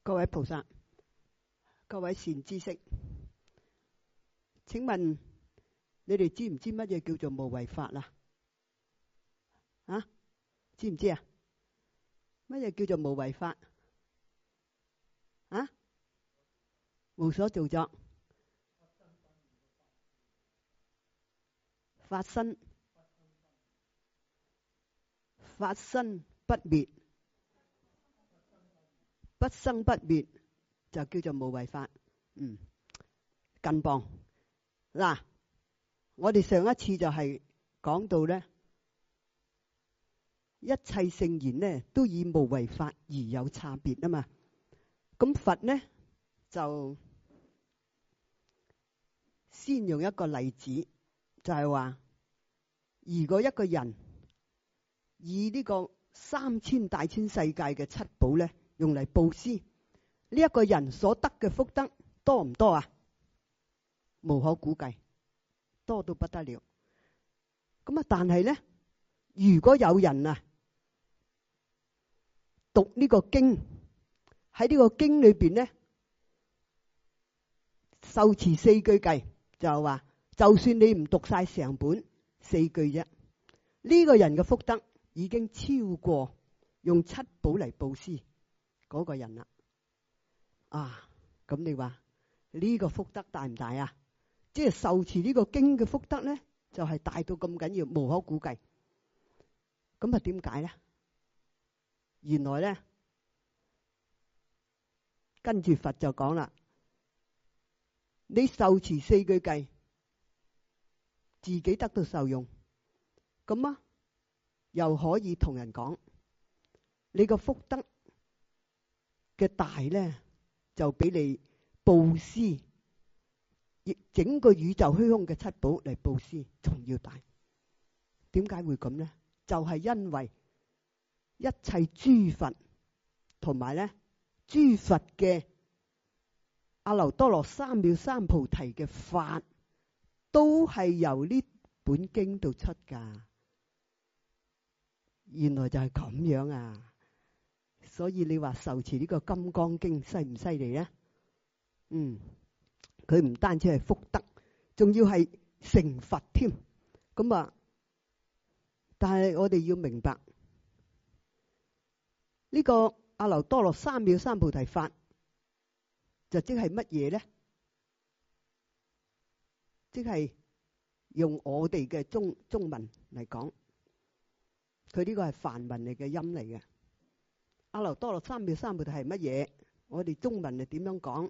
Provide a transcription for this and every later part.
各位菩薩，各位善知識，請問你哋知唔知乜嘢叫做無為法啊？啊，知唔知啊？乜嘢叫做無為法？啊，無所造作，法身不滅，不生不滅，就叫做無為法。近磅嗱，我哋上一次就係講到咧，一切聖言呢都以無為法而有差別啊嘛。咁佛呢就先用一個例子，就係話，如果一個人以呢個3000大千世界嘅七寶咧，用嚟布施，呢一個人所得嘅福德多唔多啊？無可估計，多到不得了。咁啊，但係咧，如果有人啊讀呢個經，喺呢個經裏邊咧，受持4句偈，就係話，就算你唔讀晒成本4句啫，呢個人嘅福德已經超過用七寶嚟布施嗰個人啦。啊，咁你話呢個福德大唔大啊？即係受持呢個經嘅福德咧，就係大到咁緊要，無可估計。咁啊，點解咧？原來咧，跟住佛就講啦，你受持4句偈，自己得到受用，咁啊，又可以同人講，你個福德嘅大咧，就俾你布施，亦整個宇宙虛空嘅七寶嚟布施，仲要大。點解會咁呢？就係因為一切諸佛同埋咧諸佛嘅阿耨多羅三藐三菩提嘅法，都係由呢本經度出噶。原來就係咁樣啊！所以你話受持呢個金剛經犀唔犀利咧？佢唔單止係福德，仲要係成佛添。咁啊，但係我哋要明白呢個阿耨多羅三藐三菩提法，就即係乜嘢咧？即係用我哋嘅中文嚟講，佢呢個係梵文嚟嘅音嚟嘅。阿耨多羅三藐三菩提係乜嘢？我哋中文係點樣講？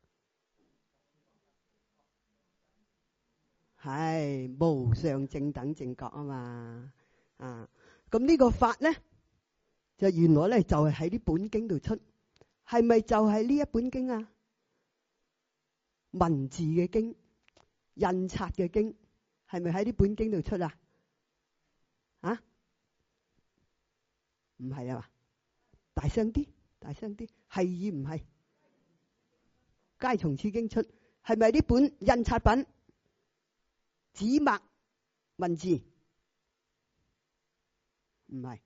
係無上正等正覺啊嘛。咁呢個法咧，就原來咧就係喺呢本經度出。係咪就係呢一本經啊？文字嘅經、印刷嘅經，係咪喺呢本經度出啊？啊？唔係啊嘛？大聲啲，大聲啲，係與唔係？皆從此經出，係咪呢本印刷品？紙墨文字？唔係。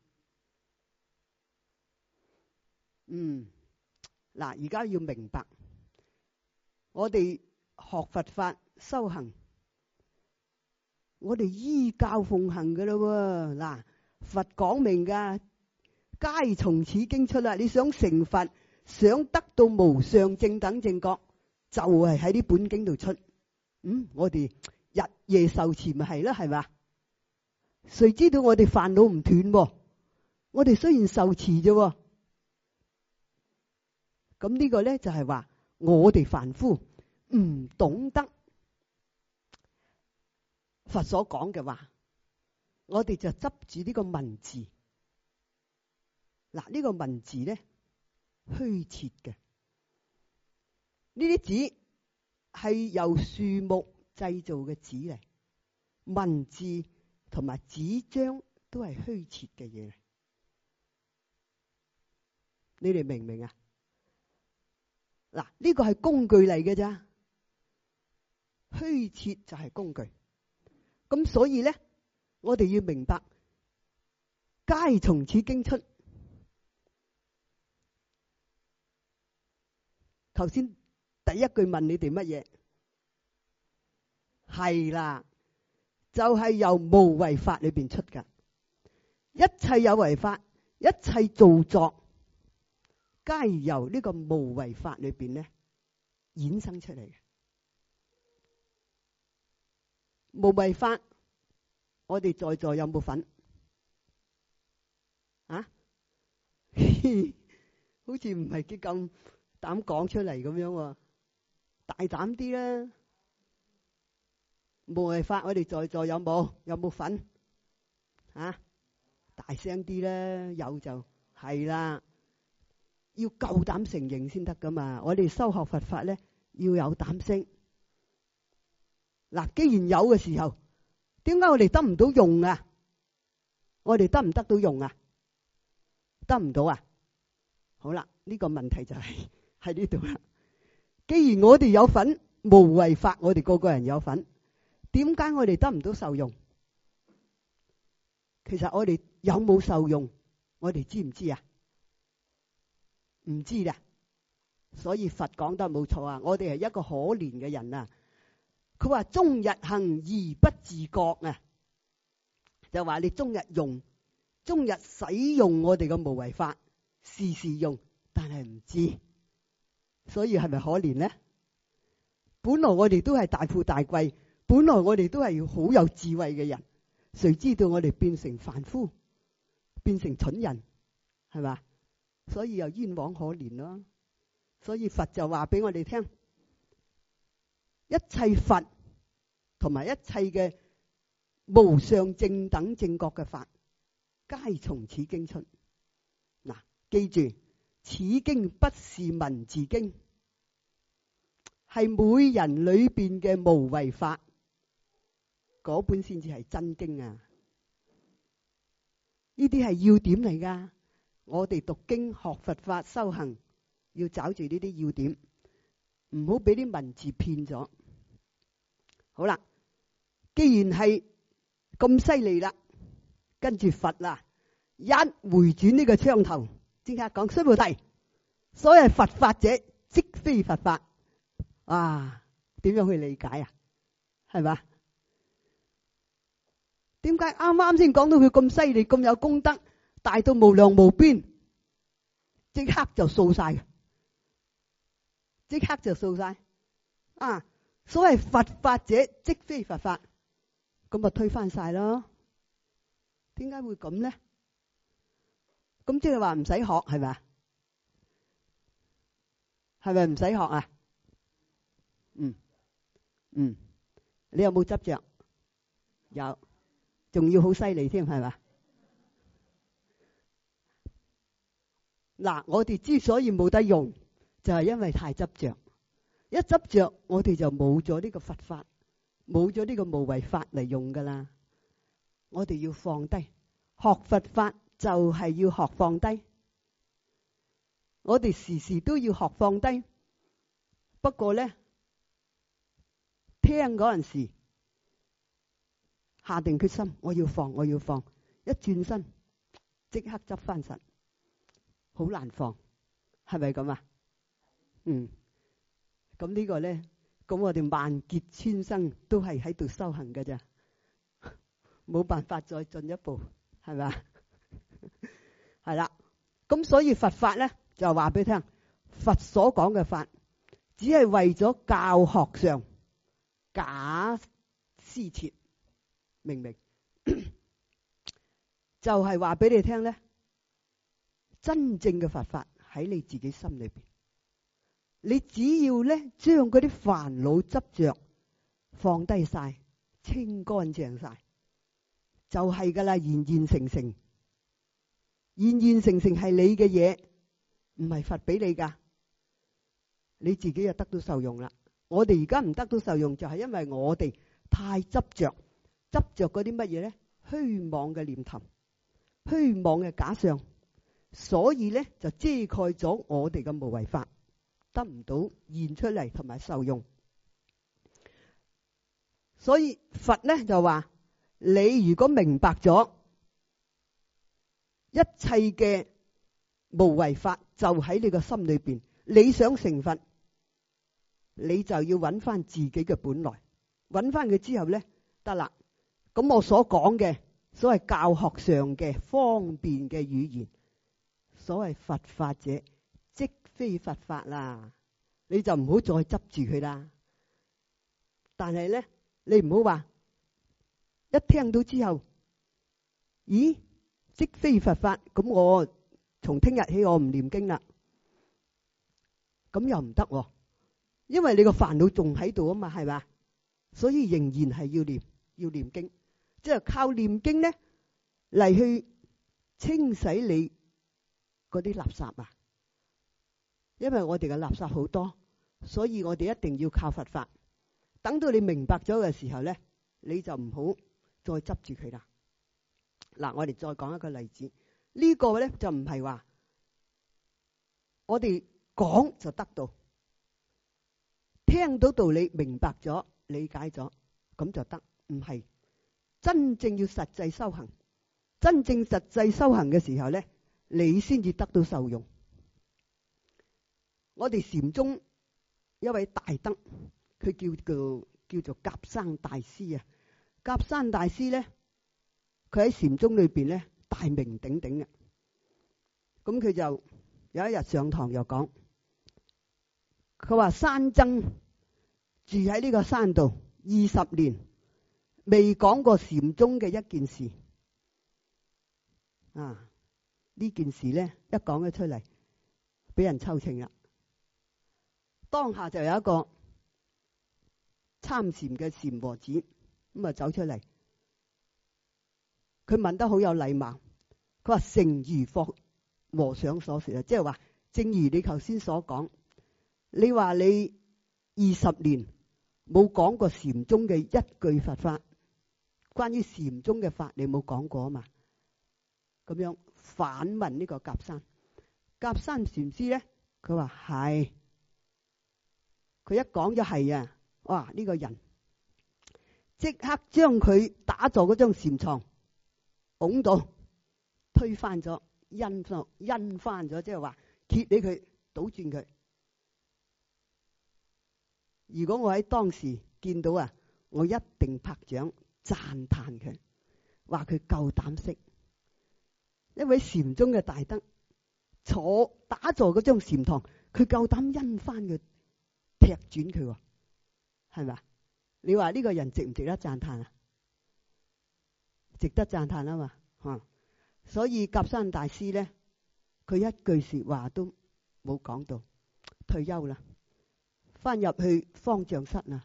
嗱，而家要明白，我哋學佛法修行，我哋依教奉行噶啦喎。嗱，佛講明噶，皆從此經出啦。你想成佛，想得到無上正等正覺，就係喺呢本經度出。我哋日夜受持咪係啦，係嘛？誰知道我哋煩惱唔斷喎？我哋雖然受持啫，咁呢個咧就係話我哋凡夫唔懂得佛所講嘅話，我哋就執住呢個文字。嗱，呢個文字咧虛設嘅，呢啲紙係由樹木製造嘅紙嚟，文字同埋紙張都係虛設嘅嘢。你哋明唔明啊？嗱，呢個係工具嚟嘅咋，虛設就係工具。咁所以咧，我哋要明白，皆從此經出。 頭先第一句問你哋乜嘢？係啦，就係由無為法裏邊出噶。一切有為法，一切造作，皆由呢個無為法裏邊咧衍生出嚟嘅。無為法，我哋在座有冇份？啊？好似唔係幾咁膽講出嚟咁樣喎，大膽啲啦！無為法，我哋在座有冇份？啊？大聲啲啦，有就係啦，要夠膽承認先得噶嘛。我哋修學佛法咧，要有膽識。嗱，既然有嘅時候，點解我哋得唔到用啊？我哋得唔得到用啊？得唔到啊？好啦，呢個問題就係喺呢度啦。既然我哋有份無為法，我哋個個人有份，點解我哋得唔到受用？其實我哋有冇受用，我哋知唔知啊？唔知啦。所以佛講得冇錯啊！我哋係一個可憐嘅人啊！佢話終日行而不自覺啊，就話你終日用、終日使用我哋嘅無為法，時時用，但係唔知，所以係咪可憐呢？本來我哋都係大富大貴，本來我哋都係好有智慧嘅人，誰知道我哋變成凡夫，變成蠢人，係嘛？所以又冤枉可憐咯。所以佛就話俾我哋聽，一切佛同埋一切嘅無上正等正覺嘅法，皆從此經出。嗱，記住，此經不是文字經，係每人裏邊嘅無為法，嗰本先至係真經啊！呢啲係要點嚟噶。我哋讀經學佛法修行，要找住呢啲要點，唔好俾啲文字騙咗。好啦，既然係咁犀利啦，跟住佛啦，一回轉呢個槍頭，即刻講須菩提，所謂佛法者，即非佛法。啊，點樣去理解啊？係嘛？點解啱啱先講到佢咁犀利，咁有功德，大到無量無邊，即刻就掃晒，即刻就掃晒啊！所謂佛法者，即非佛法，咁咪推翻晒咯？點解會咁呢？咁即係話唔使學係咪？係咪唔使學啊？你有冇執着？有，仲要好犀利添，係嘛？嗱，我哋之所以冇得用，就係因為太執着。一執着，我哋就冇咗呢個佛法，冇咗呢個無為法嚟用噶啦。我哋要放低，學佛法就係要學放低。我哋時時都要學放低。不過咧，聽嗰陣時下定決心，我要放，我要放，一轉身即刻執翻實，好難放，係咪咁啊？咁呢個咧，咁我哋萬劫千生都係喺度修行嘅咋，冇辦法再進一步，係咪啊？係啦，咁所以佛法咧就話俾你聽，佛所講嘅法，只係為咗教學上假施設，明唔明？就係話俾你聽咧，真正嘅佛法喺你自己心裏邊。你只要咧將嗰啲煩惱執着放低晒，清乾淨晒，就係噶啦，現現成成，現現成成係你嘅嘢，唔係佛俾你噶，你自己就得到受用啦。我哋而家唔得到受用，就係因為我哋太執着嗰啲乜嘢咧？虛妄嘅念頭，虛妄嘅假象，所以咧就遮蓋咗我哋嘅無為法。得唔到現出嚟同埋受用，所以佛咧就話：你如果明白咗一切嘅無為法，就喺你個心裏邊。你想成佛， 你就要揾翻自己嘅本來，揾翻佢之後咧得啦。咁我所講嘅所謂教學上嘅方便嘅語言，所謂佛法者即非佛法啦，你就唔好再執住佢啦。但係咧，你唔好話一聽到之後，咦，即非佛法，咁我從聽日起我唔念經啦，咁又唔得喎，因為你個煩惱仲喺度啊嘛，係嘛？所以仍然係要念經，即係靠念經咧嚟去清洗你嗰啲垃圾啊。因為我哋嘅垃圾好多，所以我哋一定要靠佛法。等到你明白咗嘅時候咧，你就唔好再執住佢啦。嗱，我哋再講一個例子，呢個咧就唔係話我哋講就得到，聽到道理明白咗理解咗咁就得，唔係。真正要實際修行，真正實際修行嘅時候咧，你先至得到受用。我哋禪宗一位大德，佢叫做甲山大師啊。甲山大師咧，佢喺禪宗裏邊咧大名鼎鼎嘅。咁佢就有一日上堂又講，佢話山僧住喺呢個山度20年，未講過禪宗嘅一件事啊！呢件事咧一講咗出嚟，俾人抽秤啦。當下就有一個參禪嘅禪和子咁啊走出嚟，佢問得好有禮貌，佢話誠如佛和尚所說啊，即係話正如你頭先所講，你話你20年冇講過禪宗嘅一句佛法，關於禪宗嘅法你冇講過啊嘛？咁樣反問呢個甲山禪師咧，佢話係。佢一講咗係啊，哇！呢個人即刻將佢打坐嗰張禪床拱到推翻咗，因翻咗，即係話揭起佢，倒轉佢。如果我喺當時見到啊，我一定拍掌讚歎佢，話佢夠膽識。一位禪宗嘅大德打坐嗰張禪堂，佢夠膽因翻佢。踢轉佢，係咪？你話呢個人值唔值得讚歎啊？值得讚歎啊嘛，所以甲山大師咧，佢一句說話都冇講到，退休啦，翻入去方丈室啦。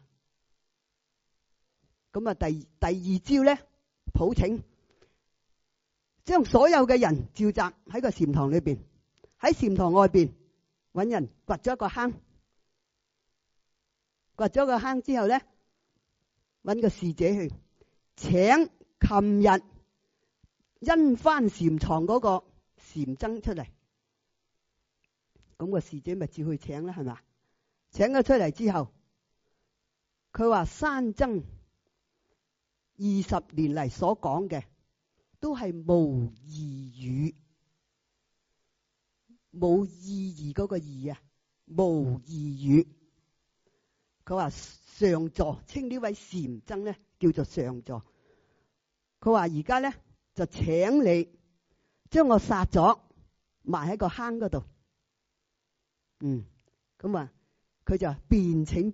咁啊，第二朝咧，普請，將所有嘅人召集喺個禪堂裏邊，喺禪堂外邊搵人掘咗一個坑。掘咗個坑之後咧，搵個侍者去請琴日因翻禪床嗰個禪僧出嚟。咁個侍者咪照去請啦，係咪？請咗出嚟之後，佢話山僧20年嚟所講嘅都係無異語，冇意義嗰個義啊，無異語。佢話上座，稱呢位禪僧咧叫做上座。佢話而家咧就請你將我殺咗，埋喺個坑嗰度。咁啊，佢就便請。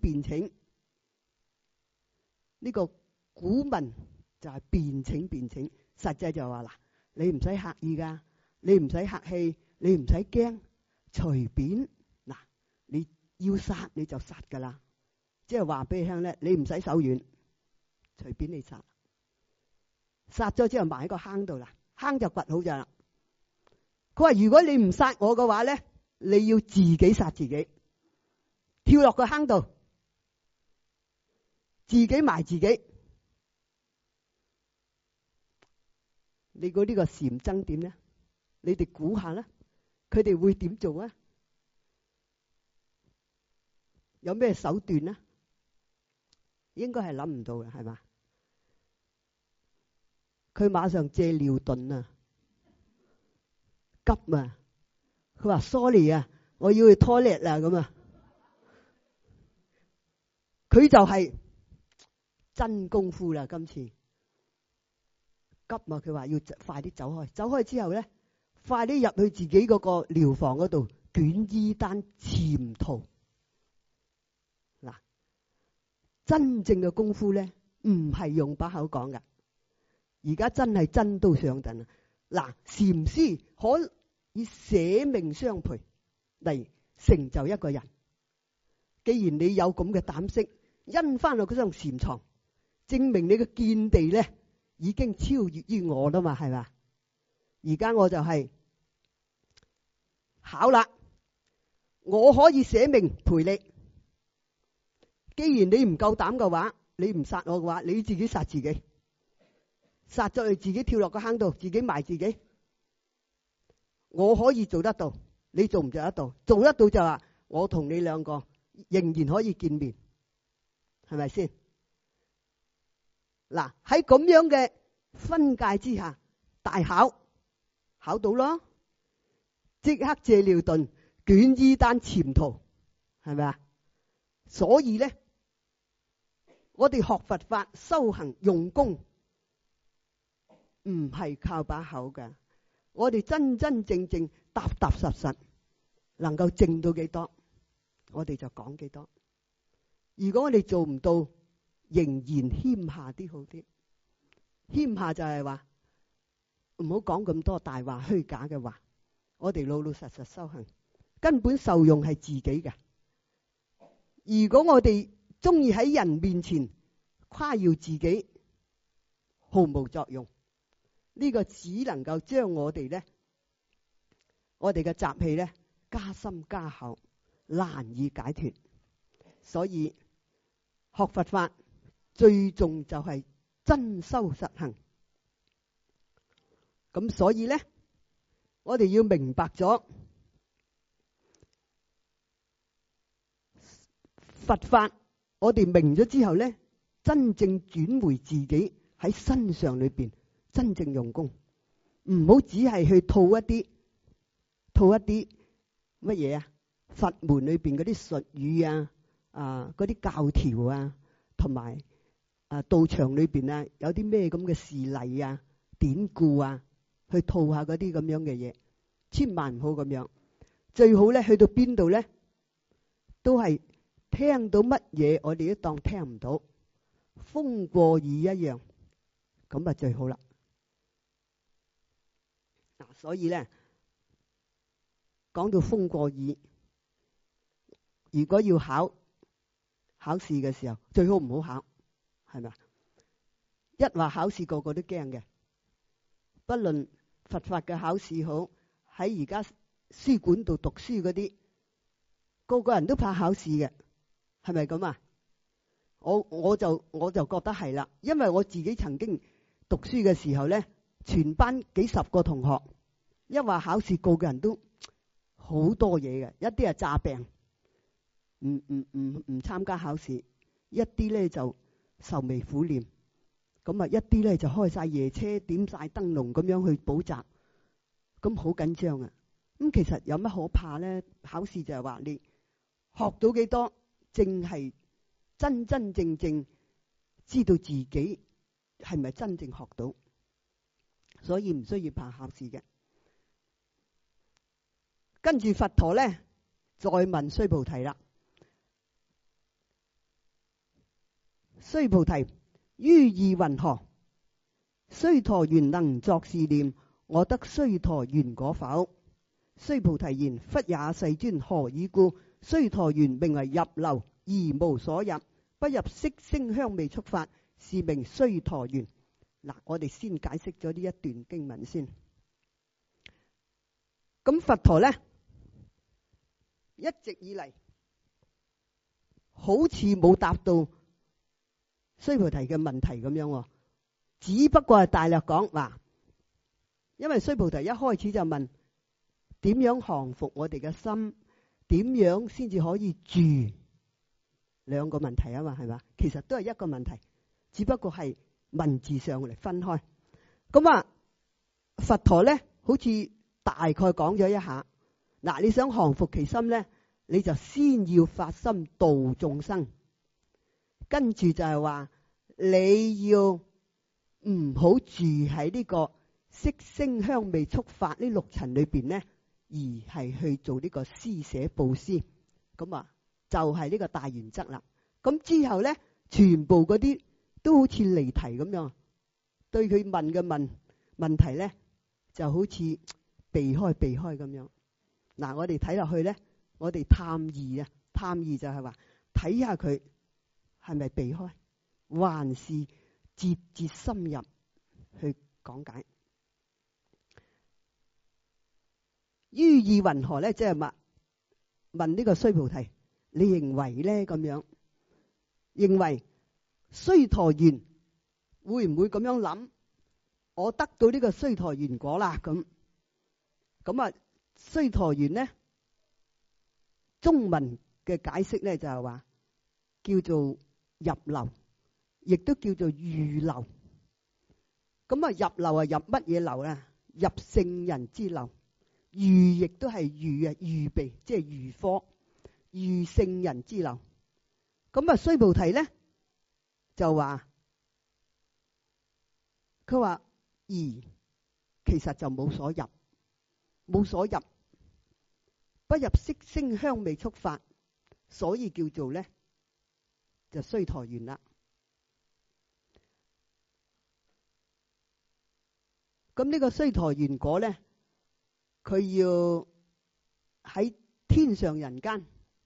呢個古文就係便請，實際就話嗱，你唔使客意噶，你唔使客氣，你唔使驚，隨便嗱，你要殺你就殺噶啦。即係話俾你聽咧，你唔使手軟，隨便你殺。殺咗之後埋喺個坑度啦，坑就掘好咗啦。佢話如果你唔殺我嘅話咧，你要自己殺自己，跳落個坑度，自己埋自己。你估呢個禪僧點咧？你哋估下啦，佢哋會點做啊？有咩手段啊？應該係諗唔到嘅，係嘛？佢馬上借尿遁啊，急啊！佢話 sorry 啊，我要去 toilet 啦咁啊！ 佢就係真功夫啦。今次急啊！佢話要快啲走開，走開之後咧，快啲入去自己嗰個寮房嗰度捲衣單潛逃。嗱，真正嘅功夫咧，唔係用把口講噶，而家真係真刀上陣啊！嗱，禪師可以捨命相陪嚟成就一個人。既然你有咁嘅膽識，因翻落嗰張禪床，證明你嘅見地咧已經超越於我啦嘛，係嘛？而家我就係考啦，我可以捨命陪你。既然你唔夠膽嘅話，你唔殺我嘅話，你自己殺自己，殺咗你自己跳落個坑度，自己埋自己。我可以做得到，你做唔做得到？做得到就話我同你兩個仍然可以見面，係咪先？嗱，喺咁樣嘅分界之下，大考到咯，即刻借尿遁，捲衣單潛逃，係咪啊？所以咧，我哋學佛法修行用功，唔係靠把口㗎。我哋真真正正踏踏實實能夠證到幾多，我哋就講幾多。如果我哋做唔到，仍然謙下啲好啲。謙下就係話唔好講咁多大話虛假嘅話，我哋老老實實修行，根本受用係自己嘅。如果我哋中意喺人面前誇耀自己，毫無作用。呢個只能夠將我哋咧，我哋嘅習氣咧加深加厚，難以解脫。所以學佛法最重就係真修實行。咁所以咧，我哋要明白咗佛法，我哋明咗之後咧，真正轉回自己喺身上裏邊。真正用功，唔好只係去套一啲乜嘢啊？佛門裏邊嗰啲術語啊，嗰啲教條啊，同埋道場裏邊啊，有啲咩咁嘅事例啊、典故啊，去套下嗰啲咁樣嘅嘢，千萬唔好咁樣。最好咧，去到邊度咧，都係聽到乜嘢，我哋都當聽唔到，風過耳一樣，咁啊最好啦。所以咧，講到風過耳，如果要考試嘅時候，最好唔好考，係咪？一話考試，個個都驚嘅。不論佛法嘅考試好，喺而家書館度讀書嗰啲，個個人都怕考試嘅，係咪咁啊？我就覺得係啦，因為我自己曾經讀書嘅時候咧，全班幾十個同學。一話考試，個個人都好多嘢嘅，一啲係詐病，唔參加考試；一啲咧就愁眉苦臉，咁啊一啲咧就開晒夜車，點晒燈籠咁樣去補習，咁好緊張啊！咁其實有乜可怕咧？考試就係話你學到幾多，淨係真真正正知道自己係咪真正學到，所以唔需要怕考試嘅。跟住佛陀咧，再問須菩提啦。須菩提，於意云何？須陀洹能作是念：我得須陀洹果否？須菩提言：忽也，世尊，何以故？須陀洹名為入流，而無所入，不入色聲香味觸法，是名須陀洹。嗱，我哋先解釋咗呢一段經文先。咁佛陀咧，一直以嚟好似冇答到須菩提嘅問題咁樣，只不過係大略講話，因為須菩提一開始就問點樣降伏我哋嘅心，點樣先至可以住，兩個問題啊嘛，係嘛？其實都係一個問題，只不過係文字上嚟分開。咁佛陀咧好似大概講咗一下。嗱，你想降伏其心咧，你就先要發心度眾生。 跟住就係話你要唔好住喺呢個色聲香味觸法呢六塵裏邊咧，而係去做呢個施捨布施。咁啊，就係呢個大原則啦。咁之後咧，全部嗰啲都好似離題咁樣，對佢問嘅問題咧，就好似避開咁樣。嗱，我哋睇落去咧，我哋探義啊，探義就係話睇下佢係咪避開，還是節節深入去講解。於意云何咧？即係問呢個須菩提，你認為咧咁樣？認為須陀洹會唔會咁樣諗？我得到呢個須陀洹果啦，咁啊，須陀洹咧，中文嘅解釋咧就係話叫做入流，亦都叫做預流。咁啊，入流啊，入乜嘢流啊？入聖人之流。預亦都係預啊，預備即係預科，預聖人之流。咁啊，須菩提咧就話，佢話其實就冇所入，冇所入，不入色聲香味觸法，所以叫做咧就須陀洹啦。咁呢個須陀洹果咧，佢要喺天上人間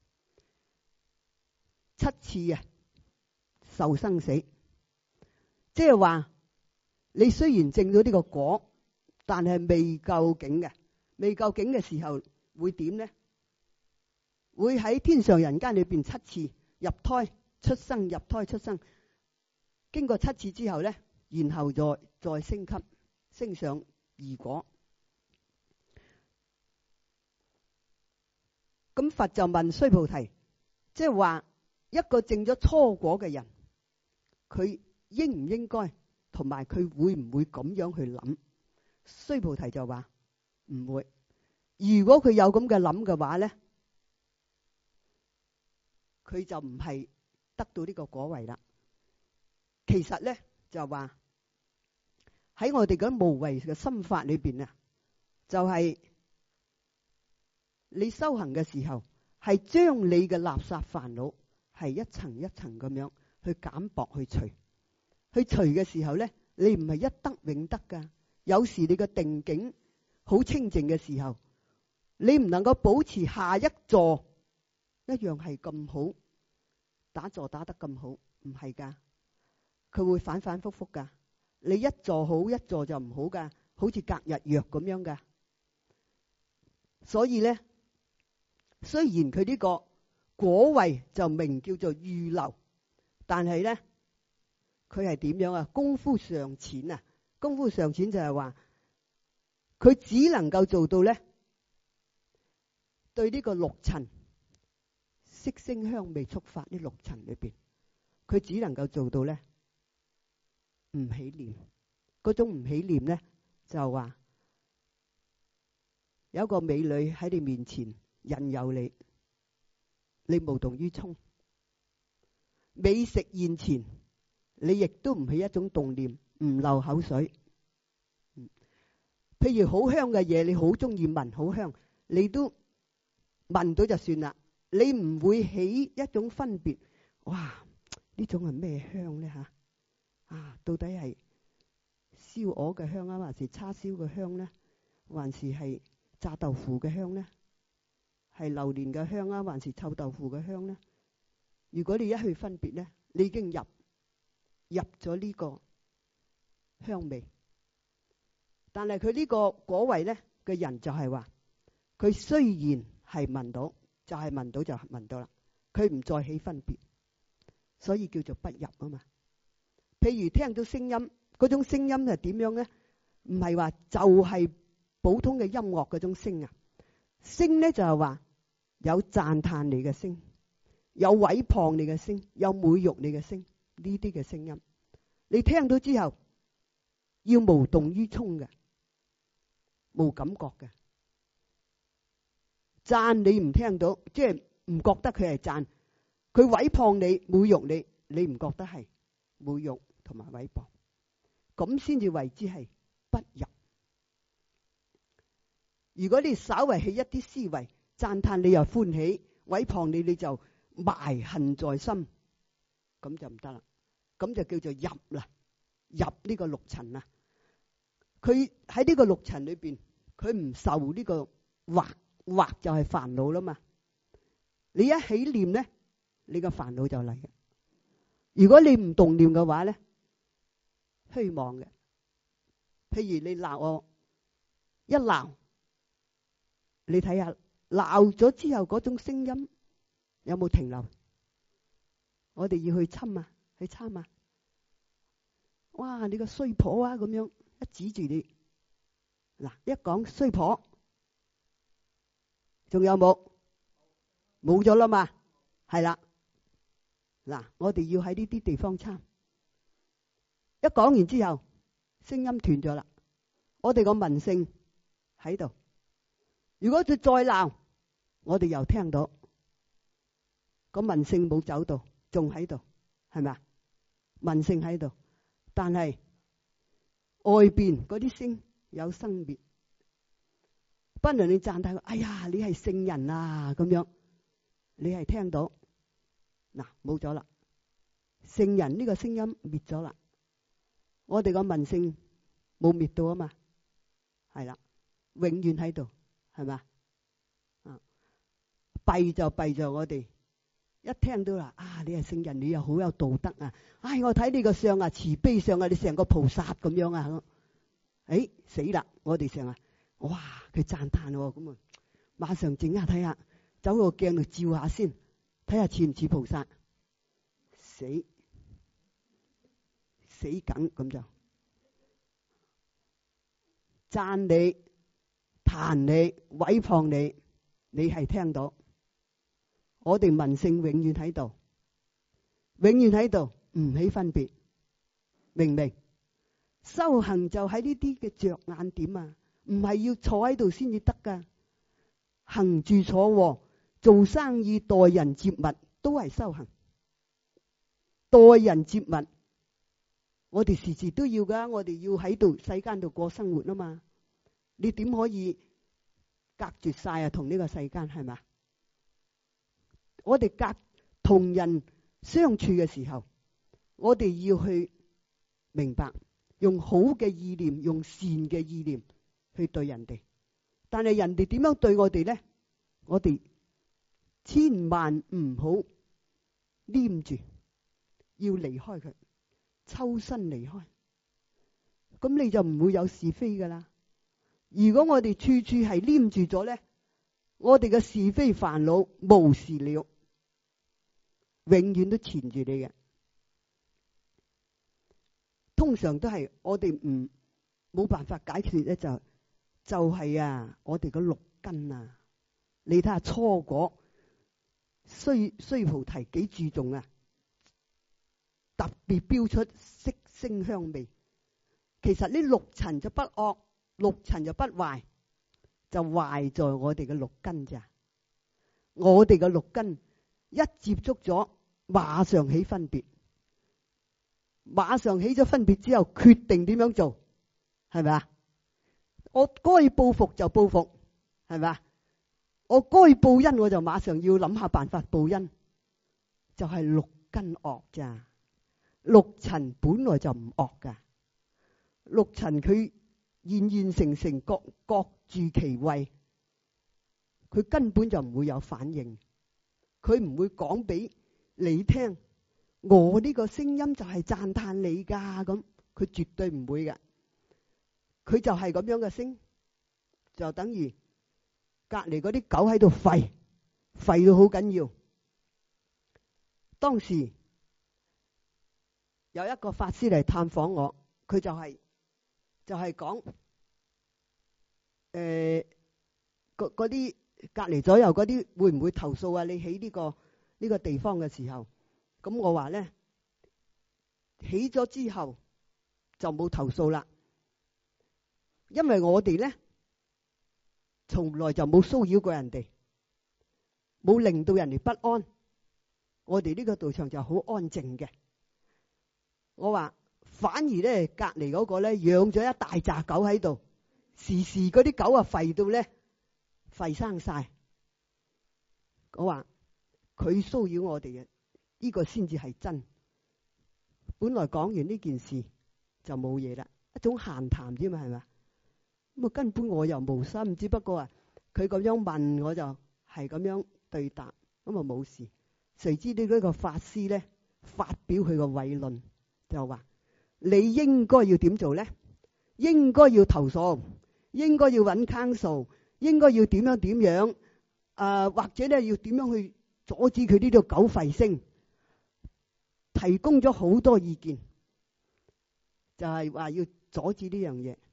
7次受生死，即係話你雖然證到呢個果，但係未夠境嘅，未夠境嘅時候會點呢？會喺天上人間裏邊7次入胎出生，入胎出生，經過7次之後呢，然後再升級，升上二果。咁佛就問須菩提，即係話一個證咗初果嘅人，佢應唔應該同埋佢會唔會咁樣去諗？須菩提就話唔會。如果佢有咁嘅諗嘅話咧，佢就唔係得到呢個果位啦。其實咧就話喺我哋嗰無為嘅心法裏邊啊，就係你修行嘅時候，係將你嘅垃圾煩惱係一層一層咁樣去減薄去除。去除嘅時候咧，你唔係一得永得噶。有時你嘅定境好清淨嘅時候，你唔能夠保持下一座一樣係咁好，打坐打得咁好，唔係噶，佢會反反复复噶。你一座好，一座就唔好噶，好似隔日藥咁樣噶。所以咧，雖然佢呢個果位就名叫做預流，但係咧佢係點樣啊？功夫尚淺啊！功夫尚淺就係話佢只能夠做到咧，對呢個六塵色聲香味觸法呢六塵裏邊，佢只能夠做到咧唔起念。嗰種唔起念咧，就話有一個美女喺你面前引誘你，你無動於衷；美食現前，你亦都唔起一種動念，唔流口水。譬如好香嘅嘢，你好中意聞，好香，你都聞到就算啦，你唔會起一種分別。哇，呢種係咩香咧吓？到底係燒鵝嘅香啊，還是叉燒嘅香咧？還是係炸豆腐嘅香咧？係榴蓮嘅香啊，還是臭豆腐嘅香咧？如果你一去分別咧，你已經入咗呢個香味。但係佢呢個果位咧嘅人就係話，佢雖然係聞到，就係聞到就聞到啦，佢唔再起分別，所以叫做不入啊嘛。譬如聽到聲音，嗰種聲音係點樣咧？唔係話就係普通嘅音樂嗰種聲啊，聲咧就係話有讚歎你嘅聲，有毀謗你嘅聲，有侮辱你嘅聲，呢啲嘅聲音，你聽到之後要無動於衷嘅，冇感覺嘅。讚你唔聽到，即係唔覺得佢係讚，佢毀謗你、侮辱你， 你唔覺得係侮辱同埋毀謗，咁先至為之係不入。如果你稍為起一啲思維，讚歎你又歡喜，毀謗你你就埋恨在心，咁就唔得啦。咁就叫做入啦，入呢個六塵啦。佢喺呢個六塵裏邊，佢唔受呢個惑，惑就係煩惱啦嘛。你一起念咧，你個煩惱就嚟嘅。如果你唔動念嘅話咧，虛妄嘅。譬如你鬧我，一鬧，你睇下鬧咗之後嗰種聲音有冇停留？我哋要去侵啊，去參啊！哇，你個衰婆啊，咁樣一指住你，嗱，一講衰婆，仲有冇？冇咗啦嘛，係啦。嗱，我哋要喺呢啲地方參。一講完之後，聲音斷咗啦，我哋個聞性喺度。如果佢再鬧，我哋又聽到個聞性冇走到，仲喺度，係咪啊？聞性喺度，但係外邊嗰啲聲有生滅。不論你讚歎佢，哎呀，你係聖人啊，咁樣，你係聽到，嗱，冇咗啦。聖人呢個聲音滅咗啦，我哋個聞性冇滅到啊嘛，係啦，永遠喺度，係咪啊？弊就弊在我哋一聽到啦，啊，你係聖人，你又好有道德啊！唉，我睇你個相啊，慈悲相啊，你成個菩薩咁樣啊！誒，死啦！我哋成日，哇，佢讚歎喎，咁啊，馬上整下睇下，走個鏡度照下先，睇下似唔似菩薩？死梗咁就讚你、彈你、毀謗你，你係聽到。我哋聞性永遠喺度，永遠喺度，唔起分別，明唔明？修行就喺呢啲嘅着眼點啊，唔係要坐喺度先至得噶。行住坐臥、做生意、待人接物都係修行。待人接物，我哋時時都要噶，我哋要喺度世間度過生活啊嘛。你點可以隔絕晒啊？同呢個世間係咪？我哋同人相處嘅時候，我哋要去明白，用好嘅意念，用善嘅意念去對人哋。但係人哋點樣對我哋咧？我哋千萬唔好黏住，要離開佢，抽身離開。咁你就唔會有是非噶啦。如果我哋處處係黏住咗咧，我哋嘅是非煩惱無時了。永遠都纏住你嘅，通常都係我哋冇辦法解決咧，就係啊，我哋個六根啊，你睇下初果須菩提幾注重啊，特別標出色聲香味。其實呢六塵就不惡，六塵就不壞，就壞在我哋嘅六根咋。我哋嘅六根一接觸咗，馬上起分別，馬上起咗分別之後，決定點樣做，係咪啊？我該報復就報復，係咪啊？我該報恩，我就馬上要諗下辦法報恩，就係六根惡咋。六塵本來就唔惡噶，六塵佢現現成成，各住其位，佢根本就唔會有反應。佢唔會講俾你聽，我呢個聲音就係讚歎你噶，咁佢絕對唔會嘅。佢就係咁樣嘅聲，就等於隔籬嗰啲狗喺度吠到好緊要。當時有一個法師嚟探訪我，佢就係講嗰啲隔籬左右嗰啲會唔會投訴啊？你喺呢個地方嘅時候，咁我話咧，起咗之後就冇投訴啦，因為我哋咧從來就冇騷擾過人哋，冇令到人哋不安。 我哋呢個道場就好安靜嘅。我話反而咧，隔離嗰個咧養咗一大紮狗喺度，時時嗰啲狗啊吠到咧吠生晒。我話佢騷擾我哋嘅，呢個先至係真。本來講完呢件事就冇嘢啦，一種閒談啫嘛，係咪？咁啊根本我又無心，只不過啊佢咁樣問我就係咁樣對答，咁啊冇事。誰知呢個法師咧發表佢個偉論，就話你應該要點做咧？應該要投訴，應該要揾 counsel，應該要點樣或者咧要點樣去阻止佢呢度狗吠聲，提供咗好多意見，就係話要阻止呢樣嘢。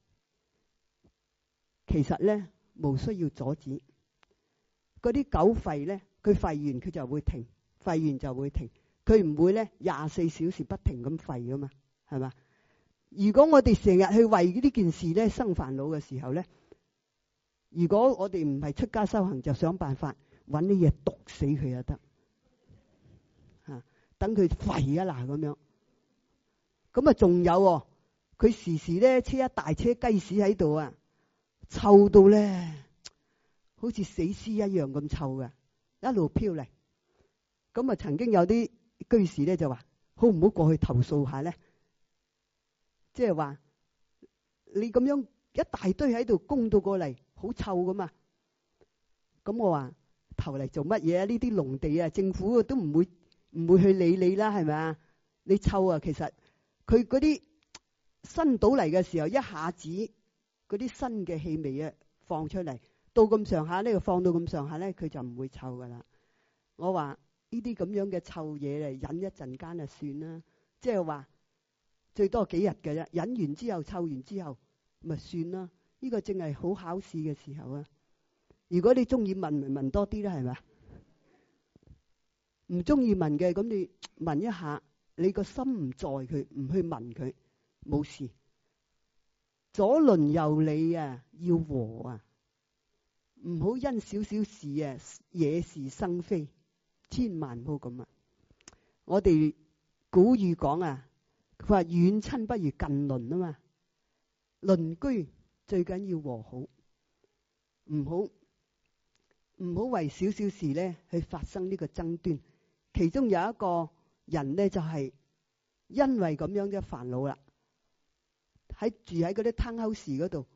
其實咧無需要阻止，嗰啲狗吠咧，佢吠完佢就會停，吠完就會停，佢唔會咧24小時不停咁吠噶嘛，係嘛？如果我哋成日去為呢件事咧生煩惱嘅時候咧，如果我哋唔係出家修行，就想辦法揾啲嘢毒死佢就得，等佢吠啊嗱咁樣。咁啊仲有，佢時時咧車一大車雞屎喺度啊，臭到咧好似死屍一樣咁臭嘅，一路飄嚟。咁啊曾經有啲居士咧就話：好唔好過去投訴下咧？即係話你咁樣一大堆喺度供到過嚟，好臭噶嘛。咁我話投嚟做乜嘢啊？呢啲農地啊，政府都唔會去理你啦，係咪啊？你臭啊，其實佢嗰啲新倒嚟嘅時候，一下子嗰啲新嘅氣味啊放出嚟，到咁上下呢個放到咁上下咧，佢就唔會臭噶啦。我話呢啲咁樣嘅臭嘢嚟忍一陣間就算啦，即係話最多幾日嘅啫，忍完之後臭完之後咪算啦。呢個正係好考試嘅時候啊！如果你中意問，咪問多啲啦，係咪？唔中意問嘅，咁你問一下，你個心唔在佢，唔去問佢，冇事。左鄰右里啊，要和啊，唔好因少少事啊惹是生非，千萬唔好咁啊！我哋古語講啊，佢話遠親不如近鄰啊嘛，鄰居最緊要和好，唔好為少少事咧去發生呢個爭端。其中有一個人咧就係因為咁樣嘅煩惱啦，住喺嗰啲townhouse嗰度，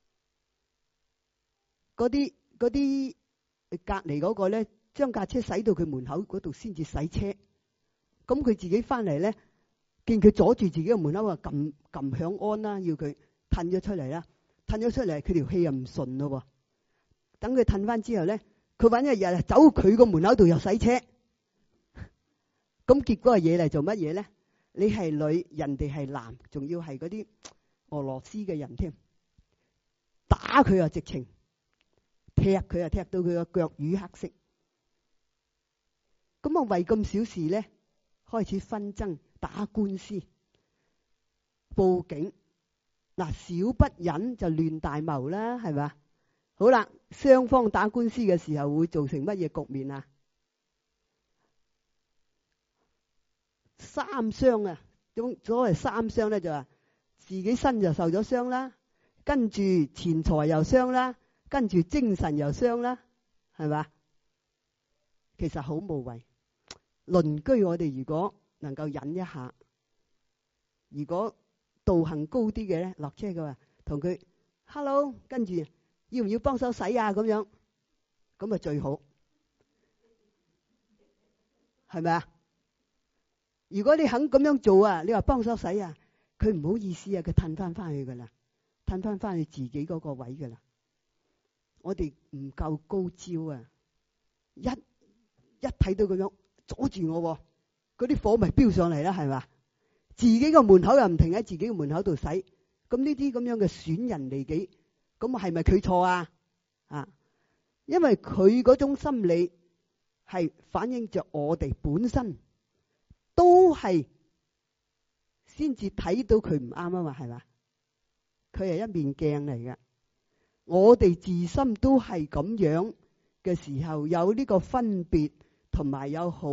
嗰啲隔離嗰個咧將架車駛到佢門口嗰度先至洗車，咁佢自己翻嚟咧見佢阻住自己嘅門口啊，撳響安啦，要佢褪咗出嚟啦，褪咗出嚟佢條氣又唔順咯，等佢褪翻之後咧，佢揾一日走佢個門口度又洗車。咁結果係嘢嚟做乜嘢咧？你係女，人哋係男，仲要係嗰啲俄羅斯嘅人添，打佢又直情，踢佢又踢到佢個腳瘀黑色。咁啊為咁小事咧，開始紛爭，打官司，報警。嗱，小不忍就亂大謀啦，係咪？好啦，雙方打官司嘅時候會造成乜嘢局面啊？三傷啊！所謂三傷咧，就話自己身就受咗傷啦，跟住錢財又傷啦，跟住精神又傷啦，係嘛？其實好無謂。鄰居我哋如果能夠忍一下，如果道行高啲嘅咧，落車嘅話同佢 hello， 跟住要唔要幫手洗啊？咁樣咁啊最好，係咪啊？如果你肯咁樣做啊，你話幫手洗啊，佢唔好意思啊，佢褪翻去噶啦，褪翻去自己嗰個位噶啦。我哋唔夠高招啊！一睇到咁樣阻住我，嗰啲火咪飆上嚟啦，係嘛？自己個門口又唔停喺自己個門口度洗，咁呢啲咁樣嘅損人利己，咁係咪佢錯啊？因為佢嗰種心理係反映着我哋本身。都係先至睇到佢唔啱啊嘛，係嘛？佢係一面鏡嚟嘅。我哋自心都係咁樣嘅時候，有呢個分別同埋有好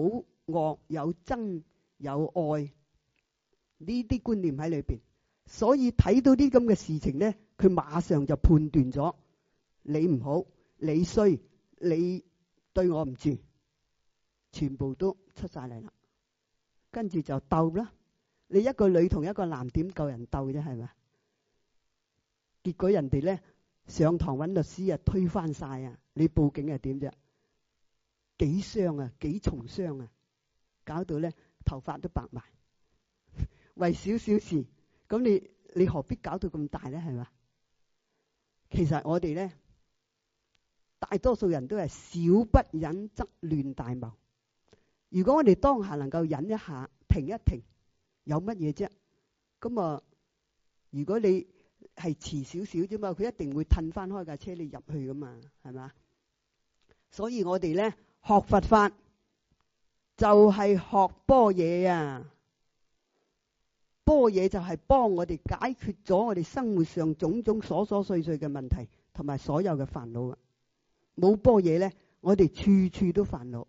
惡、有憎、有愛呢啲觀念喺裏邊，所以睇到啲咁嘅事情咧，佢馬上就判斷咗你唔好，你衰，你對我唔住，全部都出晒嚟啦。跟住就鬥啦。你一個女同一個男點夠人鬥啫，係咪？結果人哋咧上堂揾律師啊，推翻晒啊！你報警係點啫？幾傷啊，幾重傷啊！搞到咧頭髮都白埋，為少少事，咁你何必搞到咁大咧？係嘛？其實我哋咧大多數人都係小不忍則亂大謀。如果我哋當下能夠忍一下，停一停，有乜嘢啫？咁啊，如果你係遲少少啫嘛，佢一定會褪翻開架車你入去噶嘛，係嘛？所以我哋咧學佛法就係學般若啊！般若就係幫我哋解決咗我哋生活上種種瑣瑣碎碎嘅問題，同埋所有嘅煩惱啊！冇般若咧，我哋處處都煩惱。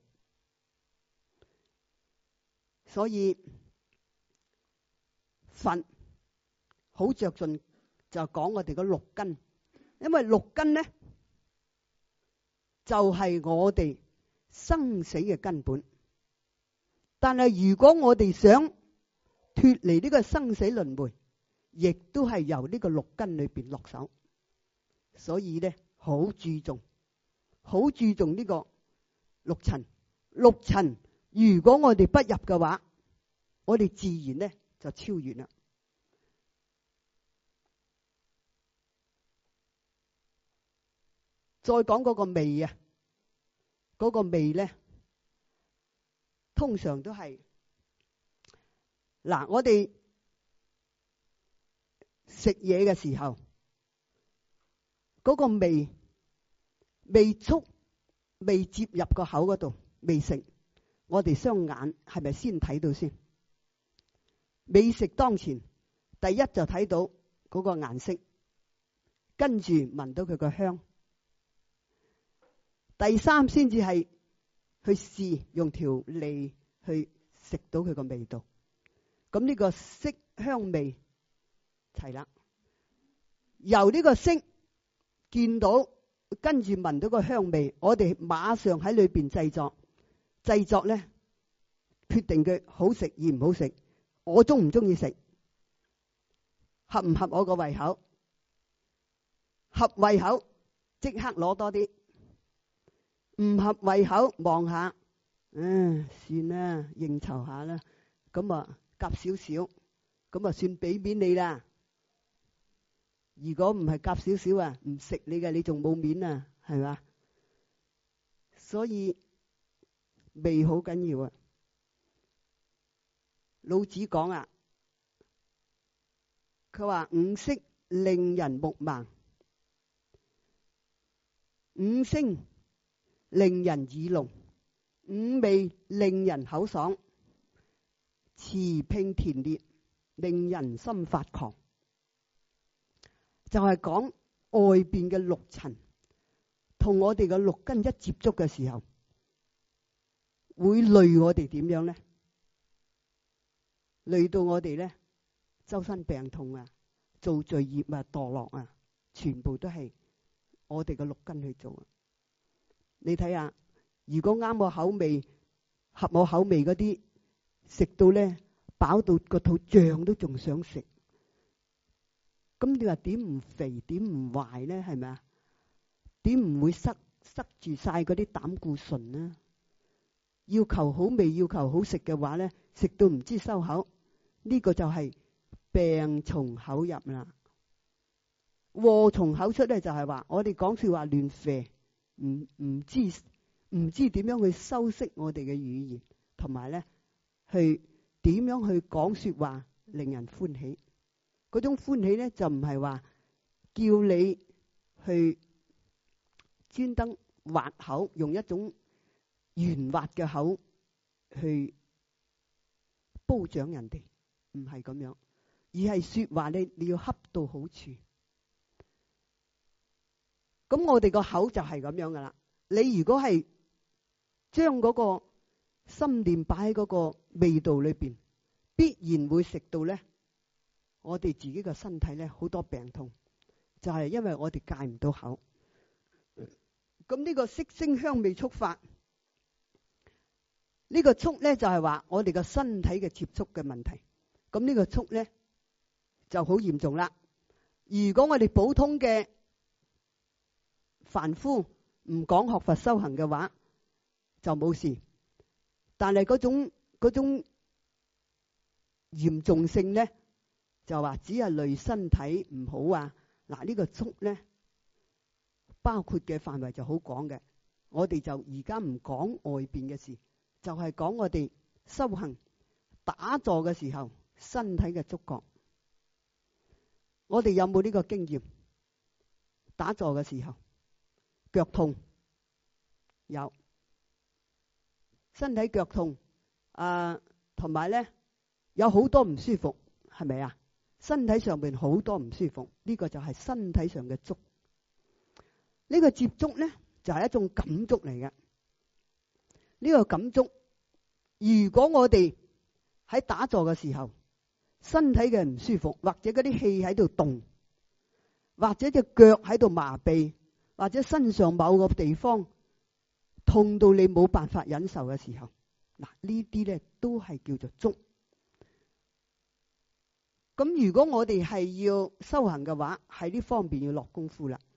所以佛好着重就講我哋嗰六根，因為六根咧就係我哋生死嘅根本。但係如果我哋想脫離呢個生死輪迴，亦都係由呢個六根裏邊落手。所以咧好注重呢個六塵。六塵如果我哋不入嘅話，我哋自然咧就超越啦。再講嗰個味啊，嗰個味咧，通常都係嗱，我哋食嘢嘅時候，嗰個味未接入個口嗰度，未食，我哋雙眼係咪先睇到先？美食當前，第一就睇到嗰個顏色，跟住聞到佢個香，第三先至係去試，用條脷去食到佢個味道。咁呢個色香味齊啦，由呢個色見到，跟住聞到個香味，我哋馬上喺裏邊製作咧，決定佢好食而唔好食，我中唔中意食，合唔合我個胃口，合胃口即刻攞多啲，唔合胃口望下，算啦，應酬下啦，咁啊夾少少，咁啊算俾面你啦。如果唔係夾少少啊，唔食你嘅，你仲冇面啊，係嘛？所以味好緊要啊！老子講啊，佢話五色令人目盲，五聲令人耳聾，五味令人口爽，馳騁田獵令人心發狂。就係講外邊嘅六塵同我哋嘅六根一接觸嘅時候，會累我哋點樣咧？累到我哋咧周身病痛啊，做罪孽啊，墮落啊，全部都係我哋嘅六根去做啊！你睇下，如果啱我口味、合我口味嗰啲，食到咧飽到個肚脹都仲想食。咁你話點唔肥點唔壞咧？係咪啊？點唔會塞住晒嗰啲膽固醇呢？要求好味要求好食嘅話咧，食到唔知收口，呢個就係病從口入啦。禍從口出咧，就係話我哋講說話亂射，唔知點樣去修飾我哋嘅語言，同埋咧去點樣去講說話令人歡喜。嗰種歡喜咧，就唔係話叫你去專登滑口，用一種圓滑嘅口去褒獎人哋，唔係咁樣，而係說話你要恰到好處。咁我哋個口就係咁樣噶啦。你如果係將嗰個心念擺喺嗰個味道裏邊，必然會食到咧，我哋自己嘅身體咧好多病痛，就係因為我哋戒唔到口。咁呢個色聲香味觸法，呢個觸咧就係話我哋個身體嘅接觸嘅問題。咁呢個觸咧就好嚴重啦。如果我哋普通嘅凡夫唔講學佛修行嘅話，就冇事。但係嗰種嚴重性咧，就話只係累身體唔好啊。嗱，呢個觸咧包括嘅範圍就好廣嘅。我哋就而家唔講外邊嘅事，就係講我哋修行打坐嘅時候身體嘅觸覺。我哋有冇呢個經驗？打坐嘅時候腳痛，有身體腳痛同埋咧有好多唔舒服，係咪啊？身體上邊好多唔舒服，呢個就係身體上嘅觸。呢個接觸咧就係一種感觸嚟嘅。呢個感觸，如果我哋喺打坐嘅時候，身體嘅唔舒服，或者嗰啲氣喺度動，或者隻腳喺度麻痹，或者身上某個地方痛到你冇辦法忍受嘅時候，嗱，呢啲咧都係叫做觸。咁如果我哋係要修行嘅話，喺呢方面要落功夫啦。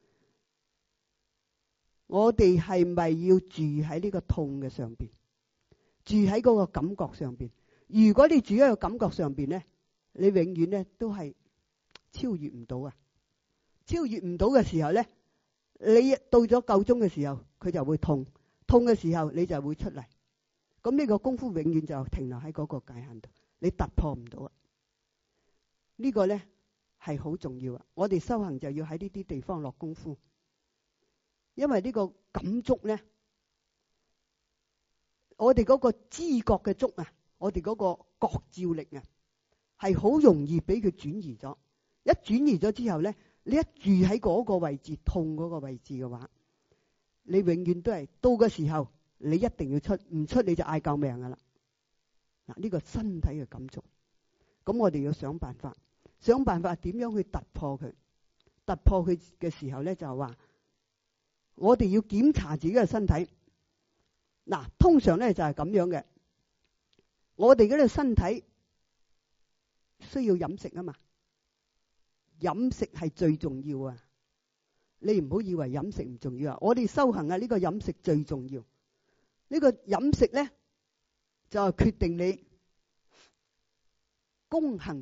我哋係咪要住喺呢個痛嘅上邊，住喺嗰個感覺上邊？如果你住喺個感覺上邊咧，你永遠咧都係超越唔到啊！超越唔到嘅時候咧，你到咗夠鐘嘅時候，佢就會痛，痛嘅時候你就會出嚟。咁呢個功夫永遠就停留喺嗰個界限度，你突破唔到啊！呢個咧係好重要啊！我哋修行就要喺呢啲地方落功夫，因為呢個感觸咧，我哋嗰個知覺嘅觸啊，我哋嗰個覺照力啊，係好容易俾佢轉移咗。一轉移咗之後咧，你一住喺嗰個位置，痛嗰個位置嘅話，你永遠都係到嘅時候，你一定要出，唔出你就嗌救命噶啦。嗱，呢個身體嘅感觸，咁我哋要想辦法點樣去突破佢。突破佢嘅時候咧，就係話我哋要檢查自己嘅身體。嗱，通常咧就係咁樣嘅。我哋嗰個身體需要飲食啊嘛，飲食係最重要啊！你唔好以為飲食唔重要啊！我哋修行啊，呢個飲食最重要。呢個飲食咧就係決定你功行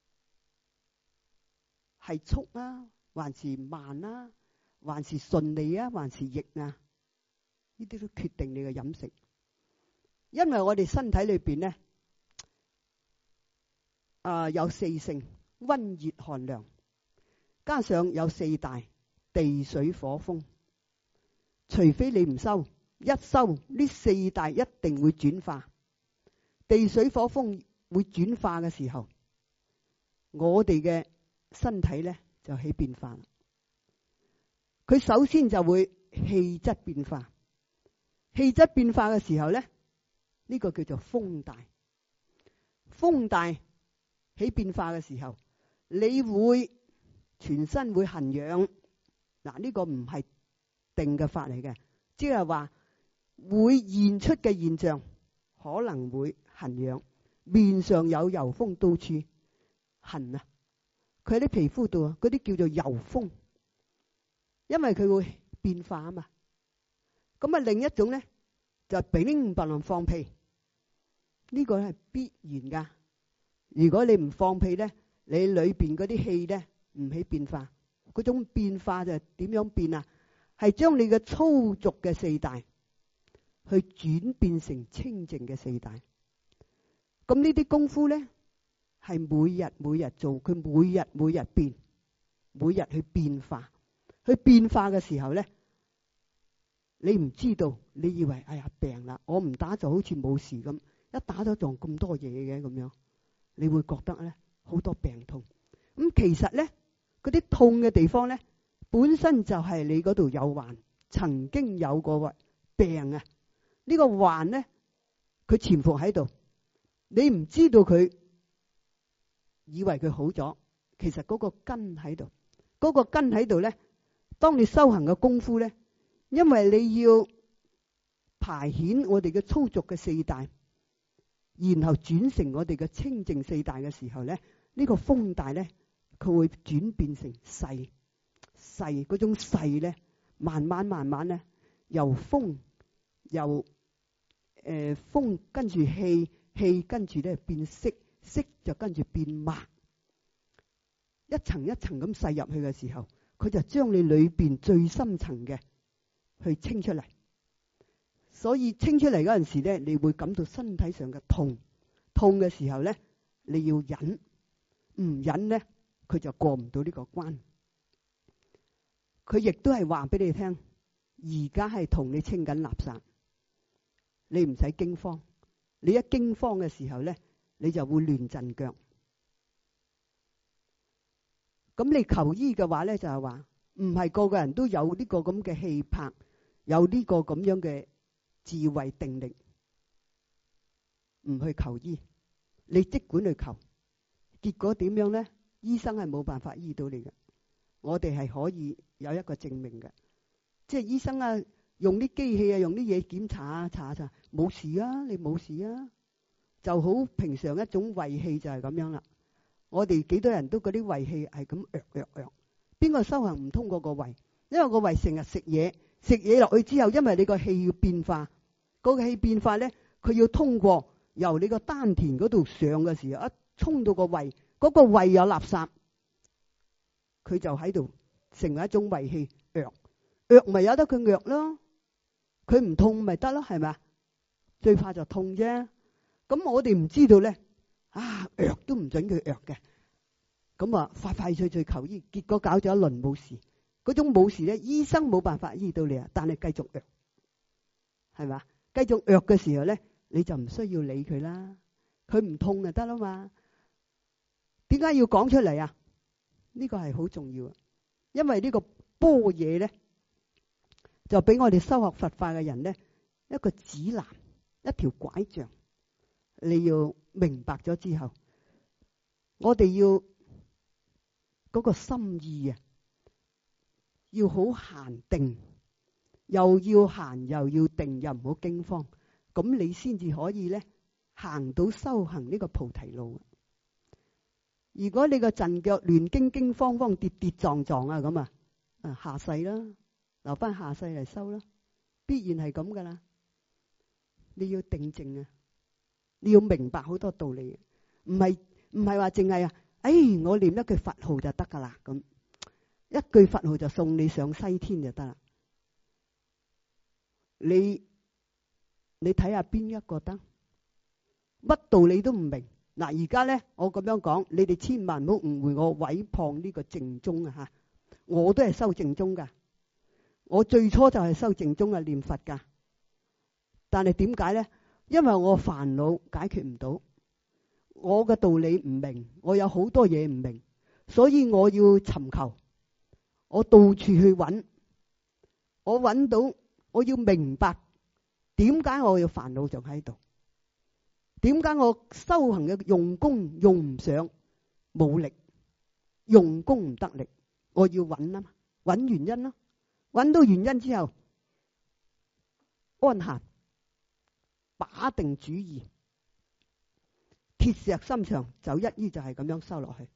係速啊，還是慢啊，還是順利啊，還是逆啊？呢啲都決定你嘅飲食。因為我哋身體裏邊咧，有四性：溫熱寒涼，加上有四大：地水火風。除非你唔修，一修呢四大一定會轉化。地水火風會轉化嘅時候，我哋嘅身體咧就起變化啦。佢首先就會氣質變化，氣質變化嘅時候咧，呢個叫做風大。風大起變化嘅時候，你會全身會痕癢。嗱，呢個唔係定嘅法嚟嘅，即係話會現出嘅現象，可能會痕癢，面上有油風，到處痕啊。佢喺啲皮膚度啊，嗰啲叫做油風，因為佢會變化啊嘛。咁啊，另一種咧就係乒乓放屁，呢個係必然噶。如果你唔放屁咧，你裏邊嗰啲氣咧唔起變化。嗰種變化就係點樣變啊？係將你嘅粗俗嘅四大去轉變成清淨嘅四大。咁呢啲功夫咧係每日做，佢每日變，每日去變化。去變化嘅時候咧，你唔知道，你以為哎呀病啦，我唔打就好似冇事咁，一打咗仲咁多嘢嘅咁樣，你會覺得咧好多病痛。咁其實咧，嗰啲痛嘅地方咧，本身就係你嗰度有患，曾經有過病啊。呢個患咧佢潛伏喺度，你唔知道佢以為佢好咗，其實嗰個根喺度，嗰個根喺度咧。當你修行嘅功夫咧，因為你要排遣我哋嘅粗俗嘅四大，然後轉成我哋嘅清淨四大嘅時候咧，呢個風大咧，佢會轉變成勢嗰種勢咧，慢慢咧，由風由風跟住氣跟住咧變色就跟住變墨，一層一層咁細入去嘅時候，佢就將你裏邊最深層嘅去清出嚟。所以清出嚟嗰陣時咧，你會感到身體上嘅痛嘅時候咧，你要忍，唔忍咧，佢就過唔到呢個關。佢亦都係話俾你聽，而家係同你清緊垃圾，你唔使驚慌。你一驚慌嘅時候咧，你就會亂陣腳。咁你求醫嘅話咧，就係話唔係個個人都有呢個咁嘅氣魄，有呢個咁樣嘅智慧定力，唔去求醫。你即管去求，結果點樣咧？醫生係冇辦法醫到你嘅。我哋係可以有一個證明嘅，即係醫生啊，用啲機器啊，用啲嘢檢查啊，查冇事啊，你冇事啊，就好平常一種胃氣就係咁樣啦。我哋幾多人都嗰啲胃氣係咁邊個修行唔通過個胃？因為個胃成日食嘢落去之後，因為你個氣要變化，嗰個氣變化咧，佢要通過由你個丹田嗰度上嘅時候，一衝到個胃，嗰個胃有垃圾，佢就喺度成為一種胃氣咪有得佢咯，佢唔痛咪得咯，係咪？最怕就痛啫。咁我哋唔知道咧。都唔准佢嘅，咁啊快脆求醫，結果搞咗一輪冇事，嗰種冇事咧，醫生冇辦法醫到你啊，但係繼續係嘛？繼續嘅時候咧，你就唔需要理佢啦，佢唔痛就得啦嘛。點解要講出嚟啊？呢個係好重要，因為呢個般若咧，就俾我哋修學佛法嘅人咧一個指南，一條拐杖。你要明白咗之後，我哋要嗰個心意啊，要好閒定，又要閒又要定，又唔好驚慌，咁你先至可以咧行到修行呢個菩提路。如果你個陣腳亂驚慌跌撞啊咁啊，下世啦，留翻下世嚟修啦，必然係咁噶啦。你要定靜啊！你要明白好多道理，唔係話淨係我念一句佛號就得噶啦，咁一句佛號就送你上西天就得啦。你睇下邊一個得？乜道理都唔明。嗱，而家咧我咁樣講，你哋千萬唔好誤會我毀謗呢個淨宗啊吓！我都係修淨宗噶，我最初就係修淨宗啊，念佛噶。但係點解咧？因為我煩惱解決唔到，我嘅道理唔明，我有好多嘢唔明，所以我要尋求，我到處去揾，我揾到，我要明白點解我要煩惱仲喺度，點解我修行嘅用功用唔上，冇力，用功唔得力，我要揾啊嘛，揾原因咯，揾到原因之後，安閒。把定主意，鐵石心腸，就一於就係咁樣收落去。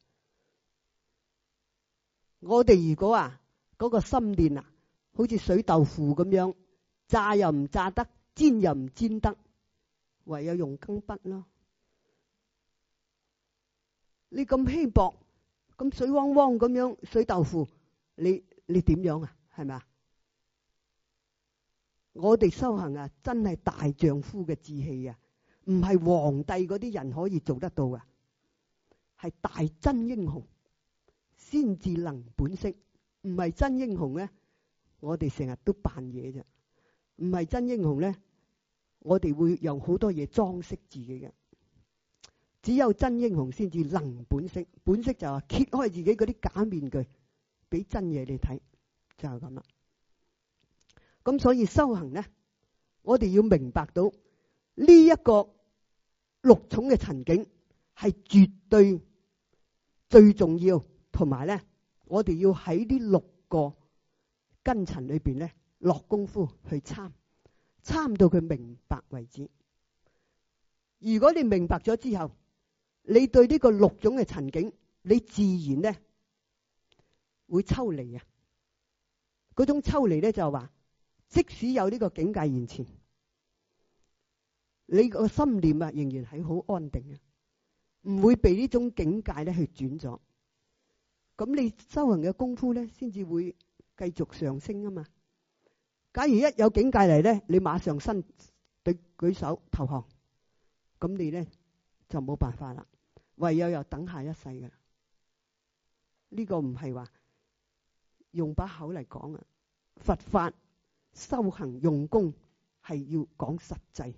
我哋如果嗰個心念好似水豆腐咁樣，炸又唔炸得，煎又唔煎得，唯有用羹筆咯。你咁稀薄，咁水汪汪咁樣水豆腐，你點樣啊？係咪啊？我哋修行真係大丈夫嘅志氣啊，唔係皇帝嗰啲人可以做得到啊，係大真英雄先至能本色。唔係真英雄咧，我哋成日都扮嘢啫。唔係真英雄咧，我哋會用好多嘢裝飾自己嘅。只有真英雄先至能本色，本色就係揭開自己嗰啲假面具，俾真嘢你睇，就係咁啦。咁所以修行咧，我哋要明白到呢一個六重嘅塵境係絕對最重要，同埋咧，我哋要喺呢六個根塵裏邊咧落功夫去參到佢明白為止。如果你明白咗之後，你對呢個六種嘅塵境，你自然咧會抽離啊！嗰種抽離咧就係話，即使有呢個境界現前，你個心念啊仍然係好安定啊，唔會被呢種境界咧去轉咗。咁你修行嘅功夫咧，先至會繼續上升啊嘛。假如一有境界嚟咧，你馬上伸對舉手投降，咁你咧就冇辦法啦，唯有又等下一世㗎。呢個唔係話用把口嚟講啊，佛法修行用功係要講實際。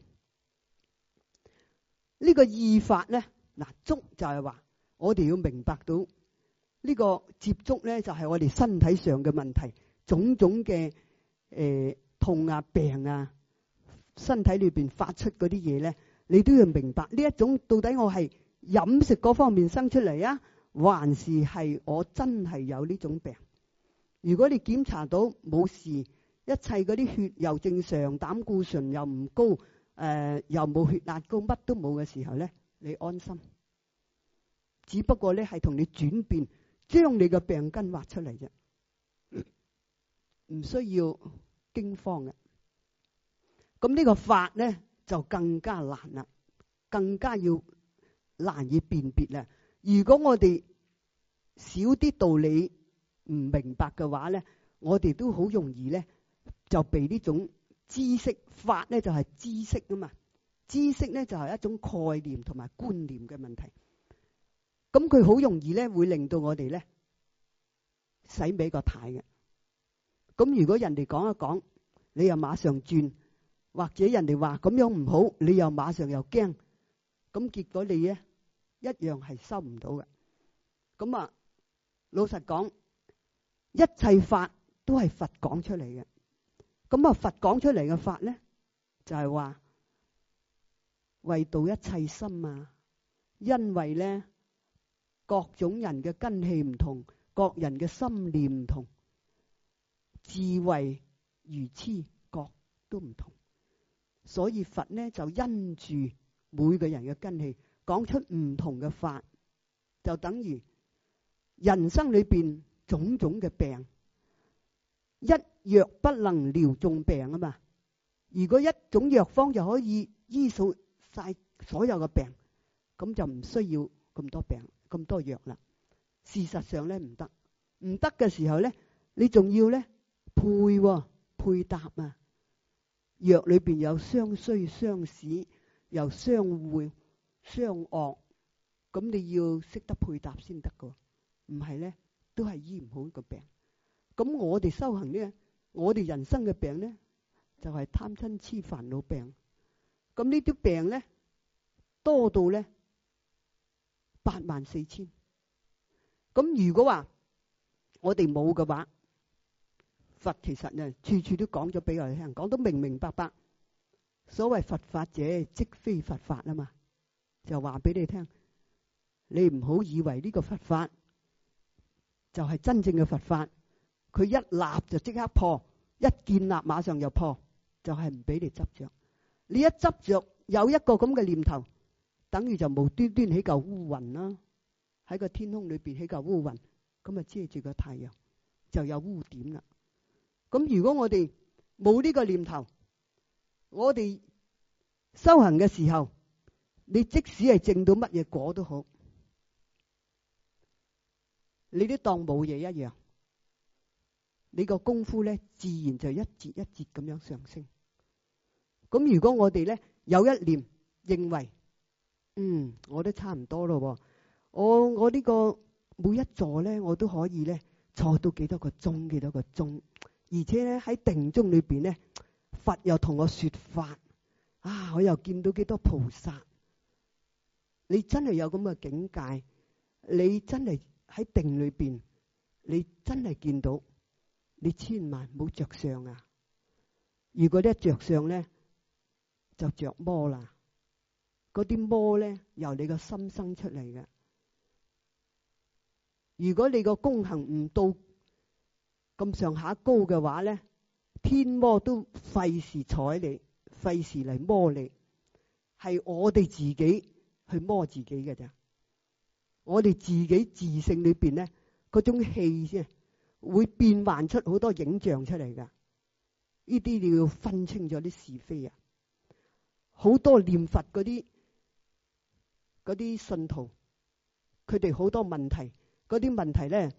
呢個意法咧，嗱觸就係話我哋要明白到呢個接觸咧，就係我哋身體上嘅問題，種種嘅痛啊病啊，身體裏邊發出嗰啲嘢咧，你都要明白呢一種到底我係飲食嗰方面生出嚟啊，還是係我真係有呢種病？如果你檢查到冇事，一切嗰啲血又正常，膽固醇又唔高，又冇血壓高，乜都冇嘅時候咧，你安心。只不過咧係同你轉變，將你嘅病根挖出嚟啫，唔需要驚慌嘅。咁呢個法咧就更加難啦，更加要難以辨別啦。如果我哋少啲道理唔明白嘅話咧，我哋都好容易咧就被呢種知識法咧就係知識啊嘛，知識咧就係一種概念同埋觀念嘅問題。咁佢好容易咧會令到我哋咧洗尾個軚嘅。咁如果人哋講一講，你又馬上轉，或者人哋話咁樣唔好，你又馬上又驚，咁結果你咧一樣係收唔到嘅。咁啊，老實講，一切法都係佛講出嚟嘅。咁啊，佛講出嚟嘅法咧，就係話為度一切心啊。因為咧，各種人嘅根器唔同，各人嘅心念唔同，智慧愚痴各都唔同，所以佛咧就因住每個人嘅根器，講出唔同嘅法，就等於人生裏邊種種嘅病，一藥不能療眾病啊嘛。如果一種藥方就可以醫數晒所有嘅病，咁就唔需要咁多病咁多藥啦。事實上咧唔得，唔得嘅時候咧，你仲要咧配搭啊。藥裏邊有相衰相使，又相互相惡，咁你要識得配搭先得噶，唔係咧都係醫唔好個病。咁我哋修行咧，我哋人生嘅病咧就係貪嗔癡煩惱病。咁呢啲病咧多到咧84000。咁如果話我哋冇嘅話，佛其實呢處處都講咗俾我哋聽，講得明明白白。所謂佛法者即非佛法啊嘛，就話俾你聽，你唔好以為呢個佛法就係真正嘅佛法，佢一立就即刻破，一建立馬上又破，就係唔俾你執着。你一執着有一個咁嘅念頭，等於就無端端起嚿烏雲啦，喺個天空裏邊起嚿烏雲，咁啊遮住個太陽，就有污點啦。咁如果我哋冇呢個念頭，我哋修行嘅時候，你即使係證到乜嘢果都好，你都當冇嘢一樣。你個功夫咧，自然就一節一節咁樣上升。咁如果我哋咧有一念認為，我都差唔多咯，我呢個每一座咧，我都可以咧坐到幾多個鐘，而且咧喺定中裏邊咧，佛又同我說法，我又見到幾多菩薩。你真係有咁嘅境界，你真係喺定裏邊，你真係見到，你千萬唔好着相啊！如果你一着相咧， 就着魔啦。嗰啲魔咧由你個心生出嚟嘅。如果你個功行唔到咁上下高嘅話咧，天魔都費事睬你，費事嚟魔你。係我哋自己去魔自己嘅咋。我哋自己自性裏邊咧，嗰種氣先會變幻出好多影像出嚟噶。呢啲你要分清咗啲是非啊！好多念佛嗰啲信徒，佢哋好多問題，嗰啲問題咧，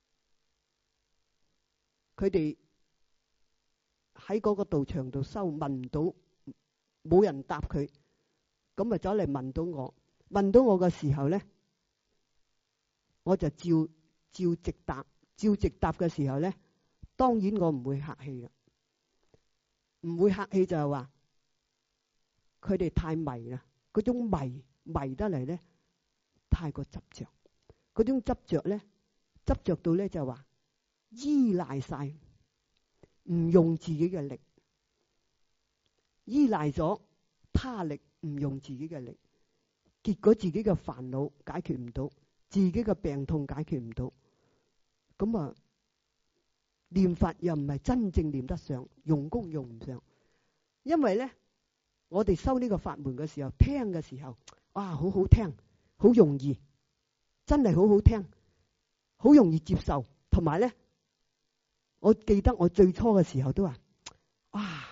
佢哋喺嗰個道場度修，問唔到，冇人答佢，咁咪走嚟問到我，問到我嘅時候咧，我就照直答，照直答嘅時候咧，當然我唔會客氣嘅，唔會客氣就係話佢哋太迷啦，嗰種迷得嚟咧，太過執着，嗰種執着咧，執着到咧就話依賴晒，唔用自己嘅力，依賴咗他力，唔用自己嘅力，結果自己嘅煩惱解決唔到，自己嘅病痛解決唔到，咁啊念佛又唔係真正念得上，用功用唔上。因為咧我哋修呢個法門嘅時候，聽嘅時候，哇，好好聽，好容易，真係好好聽，好容易接受。同埋咧，我記得我最初嘅時候都話，哇，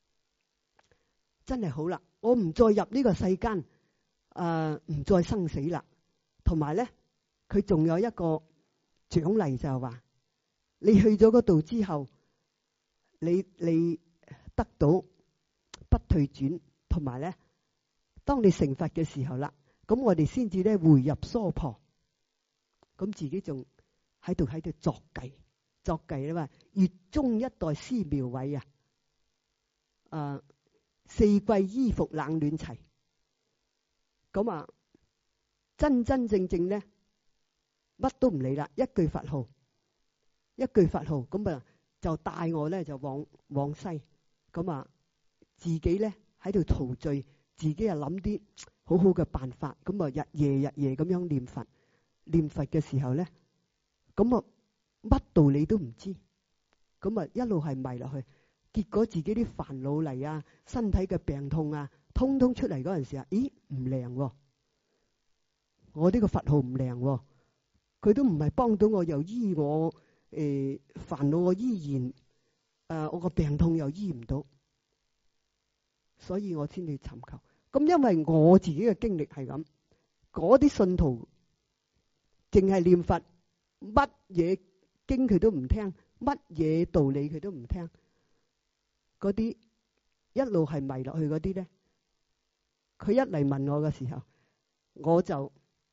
真係好啦，我唔再入呢個世間，唔再生死啦。同埋咧，佢仲有一個獎勵就係話，你去咗嗰度之後，你得到不退轉，同埋咧，當你成佛嘅時候啦，咁我哋先至咧回入娑婆，咁自己仲喺度作計啊嘛！月中一代師苗偉啊，四季衣服冷暖齊，咁啊真真正正咧乜都唔理啦，一句佛號，咁啊就帶我咧就往西，咁啊自己咧喺度陶醉，自己又諗啲好好嘅辦法，咁啊日夜咁樣念佛嘅時候咧，咁啊乜道理都唔知，咁啊一路係迷落去，結果自己啲煩惱嚟啊，身體嘅病痛啊，通通出嚟嗰陣時啊，咦唔靈喎，我呢個佛號唔靈喎，佢都唔係幫到我，又醫我煩惱我依然我個病痛又醫唔到，所以我先去尋求。咁因為我自己嘅經歷係咁，嗰啲信徒淨係念佛，乜嘢經佢都唔聽，乜嘢道理佢都唔聽，嗰啲一路係迷落去嗰啲咧，佢一嚟問我嘅時候，我就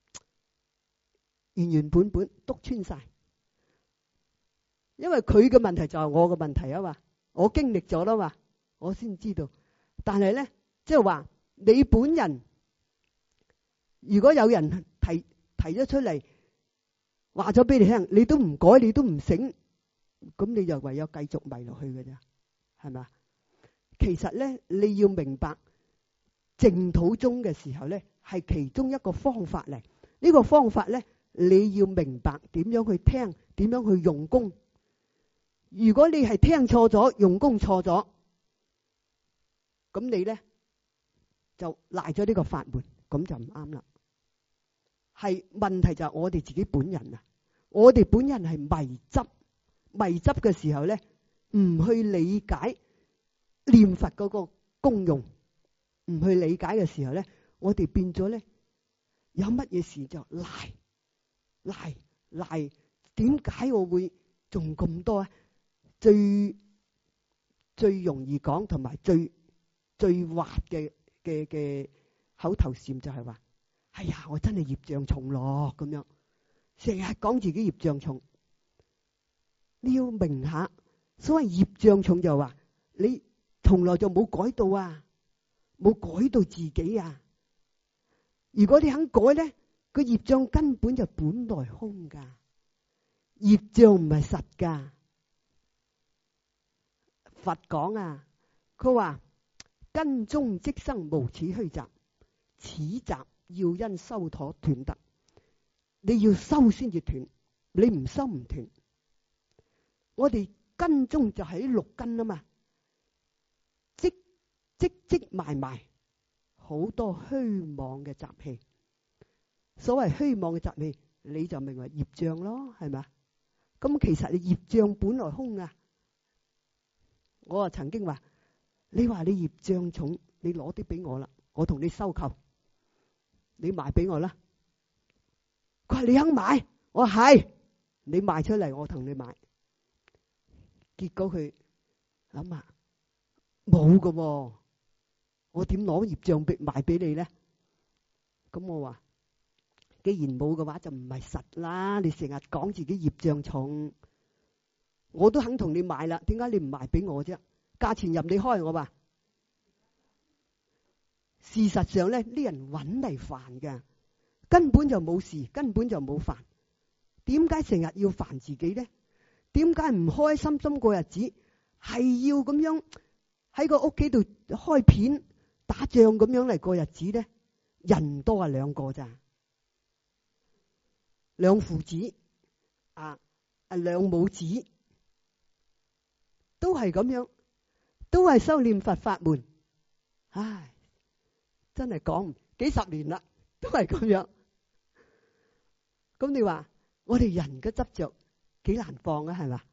原本篤穿晒，因為佢嘅問題就係我嘅問題啊嘛，我經歷咗啦嘛，我先知道。但係咧，即係話你本人，如果有人提咗出嚟，話咗俾你聽，你都唔改，你都唔醒，咁你就唯有繼續迷落去嘅咋，係咪？其實咧，你要明白淨土宗嘅時候咧，係其中一個方法嚟。呢個方法咧，你要明白點樣去聽，點樣去用功。如果你係聽錯咗，用功錯咗，咁你咧就賴咗呢個法門，咁就唔啱啦。係問題就係我哋自己本人啊，我哋本人係迷執嘅時候咧，唔去理解念佛嗰個功用，唔去理解嘅時候咧，我哋變咗咧，有乜嘢事就賴，點解我會仲咁多啊？最容易講同埋最滑嘅口頭禪就係話，哎呀，我真係業障重咯，咁樣成日講自己業障重。你要明下，所謂業障重就話你從來就冇改到啊，冇改到自己啊。如果你肯改咧，個業障根本就本來空噶，業障唔係實噶。佛講啊，佢話根中即生，無此虛雜。此雜要因修妥斷得。你要修先至斷，你唔修唔斷。我哋根中就係六根啊嘛，積埋好多虛妄嘅習氣。所謂虛妄嘅習氣，你就名為業障咯，係咪啊？咁其實你業障本來空啊。我啊曾經話，你話你業障重，你攞啲俾我啦，我同你收購，你賣俾我啦。佢話你肯買，我話係，你賣出嚟，我同你買。結果佢諗下冇噶喎，我點攞業障賣俾你咧？咁我話，既然冇嘅話，就唔係實啦。你成日講自己業障重，我都肯同你買啦，點解你唔賣俾我啫？價錢任你開，我話。事實上咧，啲人搵嚟煩嘅，根本就冇事，根本就冇煩。點解成日要煩自己咧？點解唔開心心過日子，係要咁樣喺個屋企度開片打仗咁樣嚟過日子咧？人多係兩個咋，兩父子兩母子都係咁樣，都係修煉佛法門。唉，真係講幾十年啦，都係咁樣。咁你話我哋人嘅執着幾難放啊？係嘛？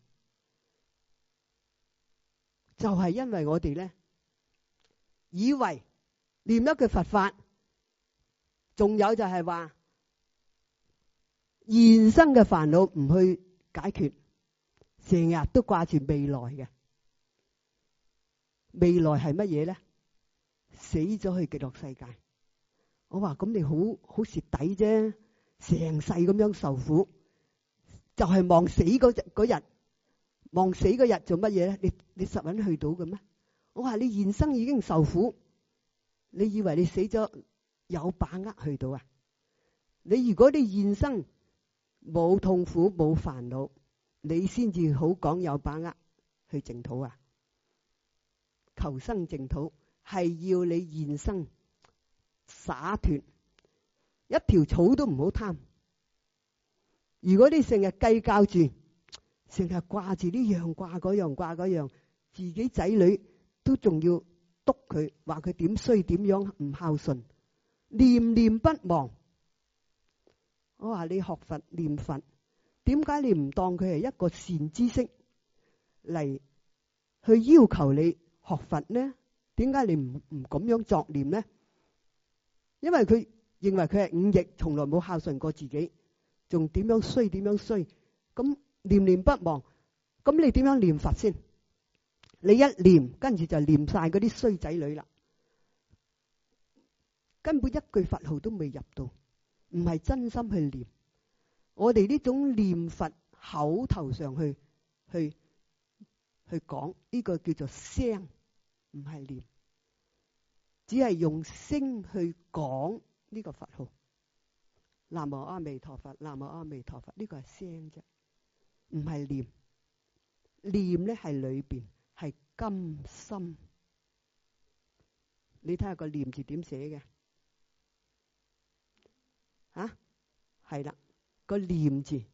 就係因為我哋咧，以為念一句佛法，仲有就係話現生嘅煩惱唔去解決，成日都掛住未來嘅。未來係乜嘢咧？死咗去極樂世界。我話咁你好蝕底啫，成世咁樣受苦，就係望死嗰日，望死嗰日做乜嘢咧？你實揾去到嘅咩？我話你現生已經受苦，你以為你死咗有把握去到啊？如果你現生冇痛苦冇煩惱，你先至好講有把握去淨土啊！求生淨土係要你現生灑脫，一條草都唔好貪。如果你成日計較住，成日掛住呢樣掛嗰樣掛嗰樣，自己仔女都仲要督佢，話佢點衰點樣唔孝順，念念不忘。我話你學佛念佛，點解你唔當佢係一個善知識嚟去要求你學佛呢？點解你唔咁樣作念呢？因為佢認為佢係忤逆，從來冇孝順過自己，仲點樣衰點樣衰，咁念念不忘。咁你點樣念佛先？你一念，跟住就念晒嗰啲衰仔女啦，根本一句佛號都未入到，唔係真心去念。我哋呢種念佛口頭上去講，呢個叫做聲，唔係念，只係用聲去講呢個佛號。南無阿彌陀佛，南無阿彌陀佛，呢個係聲啫，唔係念。念咧係裏邊係甘心。你睇下個念字點寫嘅？係啦，個念字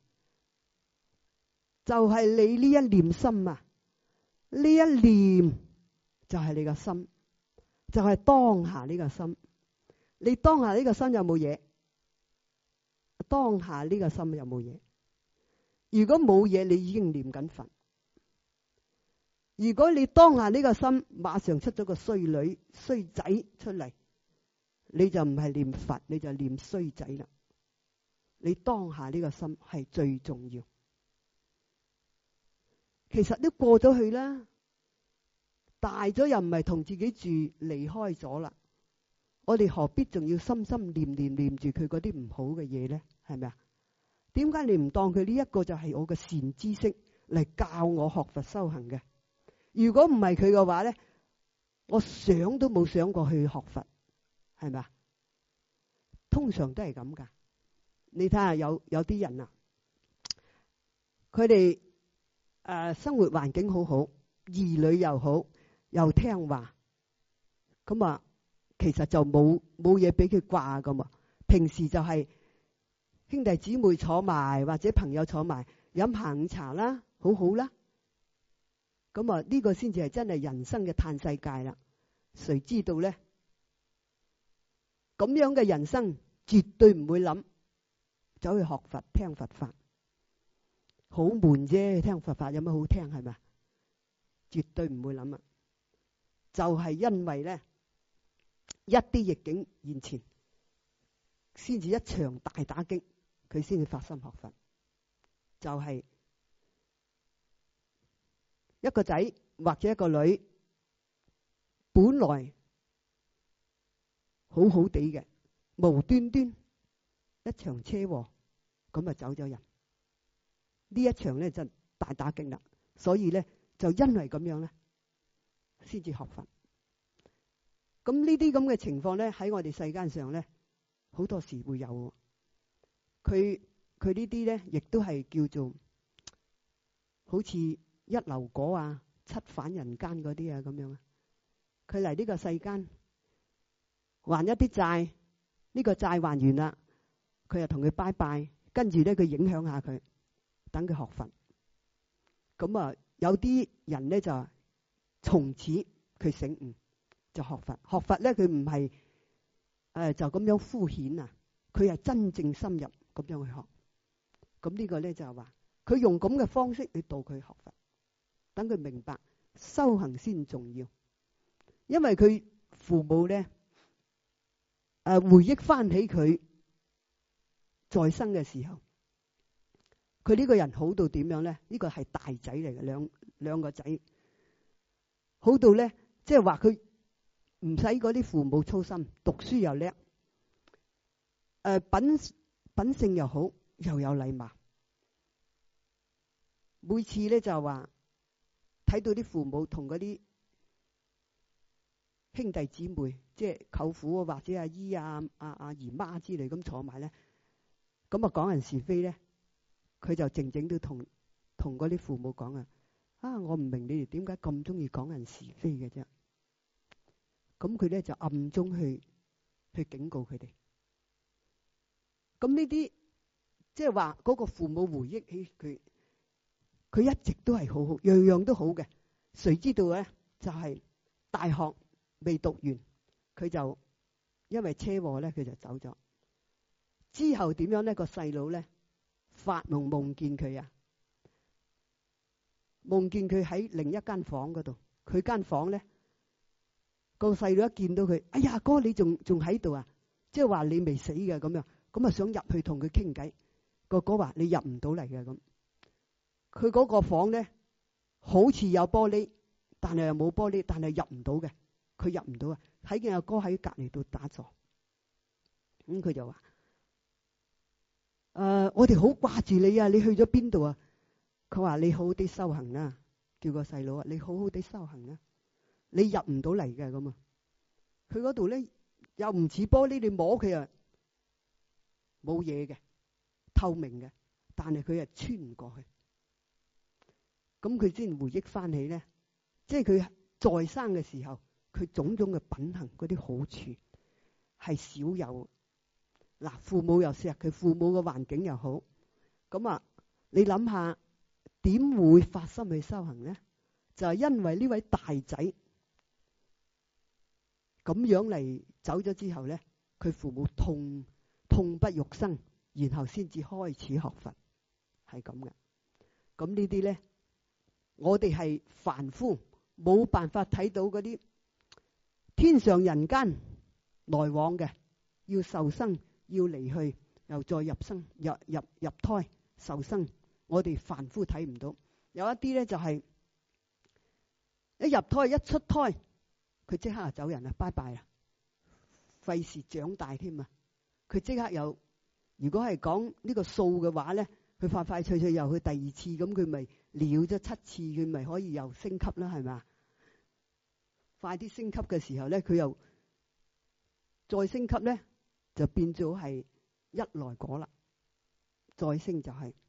就係你呢一念心啊，呢一念就係你個心，就係當下呢個心。你當下呢個心有冇嘢？當下呢個心有冇嘢？如果冇嘢，你已經念緊佛。如果你當下呢個心馬上出咗個衰女衰仔出嚟，你就唔係念佛，你就念衰仔啦。你當下呢個心係最重要。其實都過咗去啦，大咗又唔係同自己住，離開咗啦。我哋何必仲要心心念住佢嗰啲唔好嘅嘢咧？係咪啊？點解你唔當佢呢一個就係我嘅善知識嚟教我學佛修行嘅？如果唔係佢嘅話咧，我想都冇想過去學佛，係咪啊？通常都係咁噶。你睇下有啲人啊，佢哋生活環境好好，兒女又好，又聽話， 咁啊，其實就冇嘢俾佢掛噶嘛。平時就係兄弟姊妹坐埋或者朋友坐埋飲下午茶啦，好好啦。咁啊，呢個先至係真係人生嘅嘆世界啦。誰知道咧？咁樣嘅人生絕對唔會諗走去學佛聽佛法，好悶啫。聽佛法有乜好聽係咪？絕對唔會諗啊！就係因為咧一啲逆境現前，先至一場大打擊，佢先至發心學佛。就係一個仔或者一個女，本來好好地嘅，無端端一場車禍，咁啊走咗人。呢一場咧就大打擊啦。所以咧就因為咁樣咧，先至學佛。咁呢啲咁嘅情況咧，喺我哋世間上咧，好多時會有。佢呢啲咧，亦都係叫做好似一流果啊、七返人間嗰啲啊咁樣啊。佢嚟呢個世間還一啲債，呢個債還完啦，佢又同佢拜拜，跟住咧佢影響下佢，等佢學佛。咁啊，有啲人咧就從此佢醒悟就學佛。學佛咧佢唔係就咁樣敷衍啊，佢係真正深入咁樣去學。咁呢個咧就係話佢用咁嘅方式去導佢學佛，等佢明白修行先重要。因為佢父母咧回憶翻起佢在生嘅時候，佢呢個人好到點樣咧？呢個係大仔嚟嘅，兩個仔好到咧，即係話佢唔使嗰啲父母操心，讀書又叻，品性又好，又有禮貌。每次咧就話睇到啲父母同嗰啲兄弟姊妹，即係舅父或者阿姨啊、阿姨媽之類咁坐埋咧，咁啊講人是非咧，佢就靜靜都同嗰啲父母講啊，我唔明你哋點解咁中意講人是非嘅啫。咁佢咧就暗中去警告佢哋。咁呢啲即係話嗰個父母回憶起佢一直都係好好，樣樣都好嘅。誰知道咧就係大學未讀完，佢就因為車禍咧佢就走咗。之後點樣咧？個細佬咧發夢見佢啊，夢見佢喺另一間房嗰度。佢間房咧個細佬一見到佢，哎呀哥你仲喺度啊！即係話你未死嘅咁樣，咁啊想入去同佢傾偈。個哥話你入唔到嚟嘅咁。佢嗰個房咧好似有玻璃，但係又冇玻璃，但係入唔到嘅。佢入唔到啊！睇見阿哥喺隔籬度打坐，咁佢就話：我哋好掛住你啊！你去咗邊度啊？佢話你好好地修行啦，叫個細佬啊，你好好地修行啦，你入唔到嚟嘅咁啊！佢嗰度咧又唔似玻璃，你摸佢啊冇嘢嘅，透明嘅，但係佢係穿唔過去。咁佢先回憶翻起咧，即係佢在生嘅時候，佢種種嘅品行嗰啲好處係少有。嗱，父母又錫佢，父母嘅環境又好，咁啊，你諗下點會發心去修行咧？就係因為呢位大仔咁樣嚟走咗之後咧，佢父母痛不欲生，然後先至開始學佛，係咁嘅。咁呢啲咧，我哋係凡夫，冇辦法睇到嗰啲天上人間來往嘅，要受生，要離去，又再入生，入胎受生，我哋凡夫睇唔到。有一啲咧就係一入胎一出胎，佢即刻就走人啦，拜拜啦，費事長大添啊！佢即刻有，如果係講呢個數嘅話咧，佢快快脆脆又去第二次，咁佢咪了咗7次，佢咪可以又升級啦，係咪？快啲升級嘅時候咧，佢又再升級咧，就變咗係一來果啦。再升就係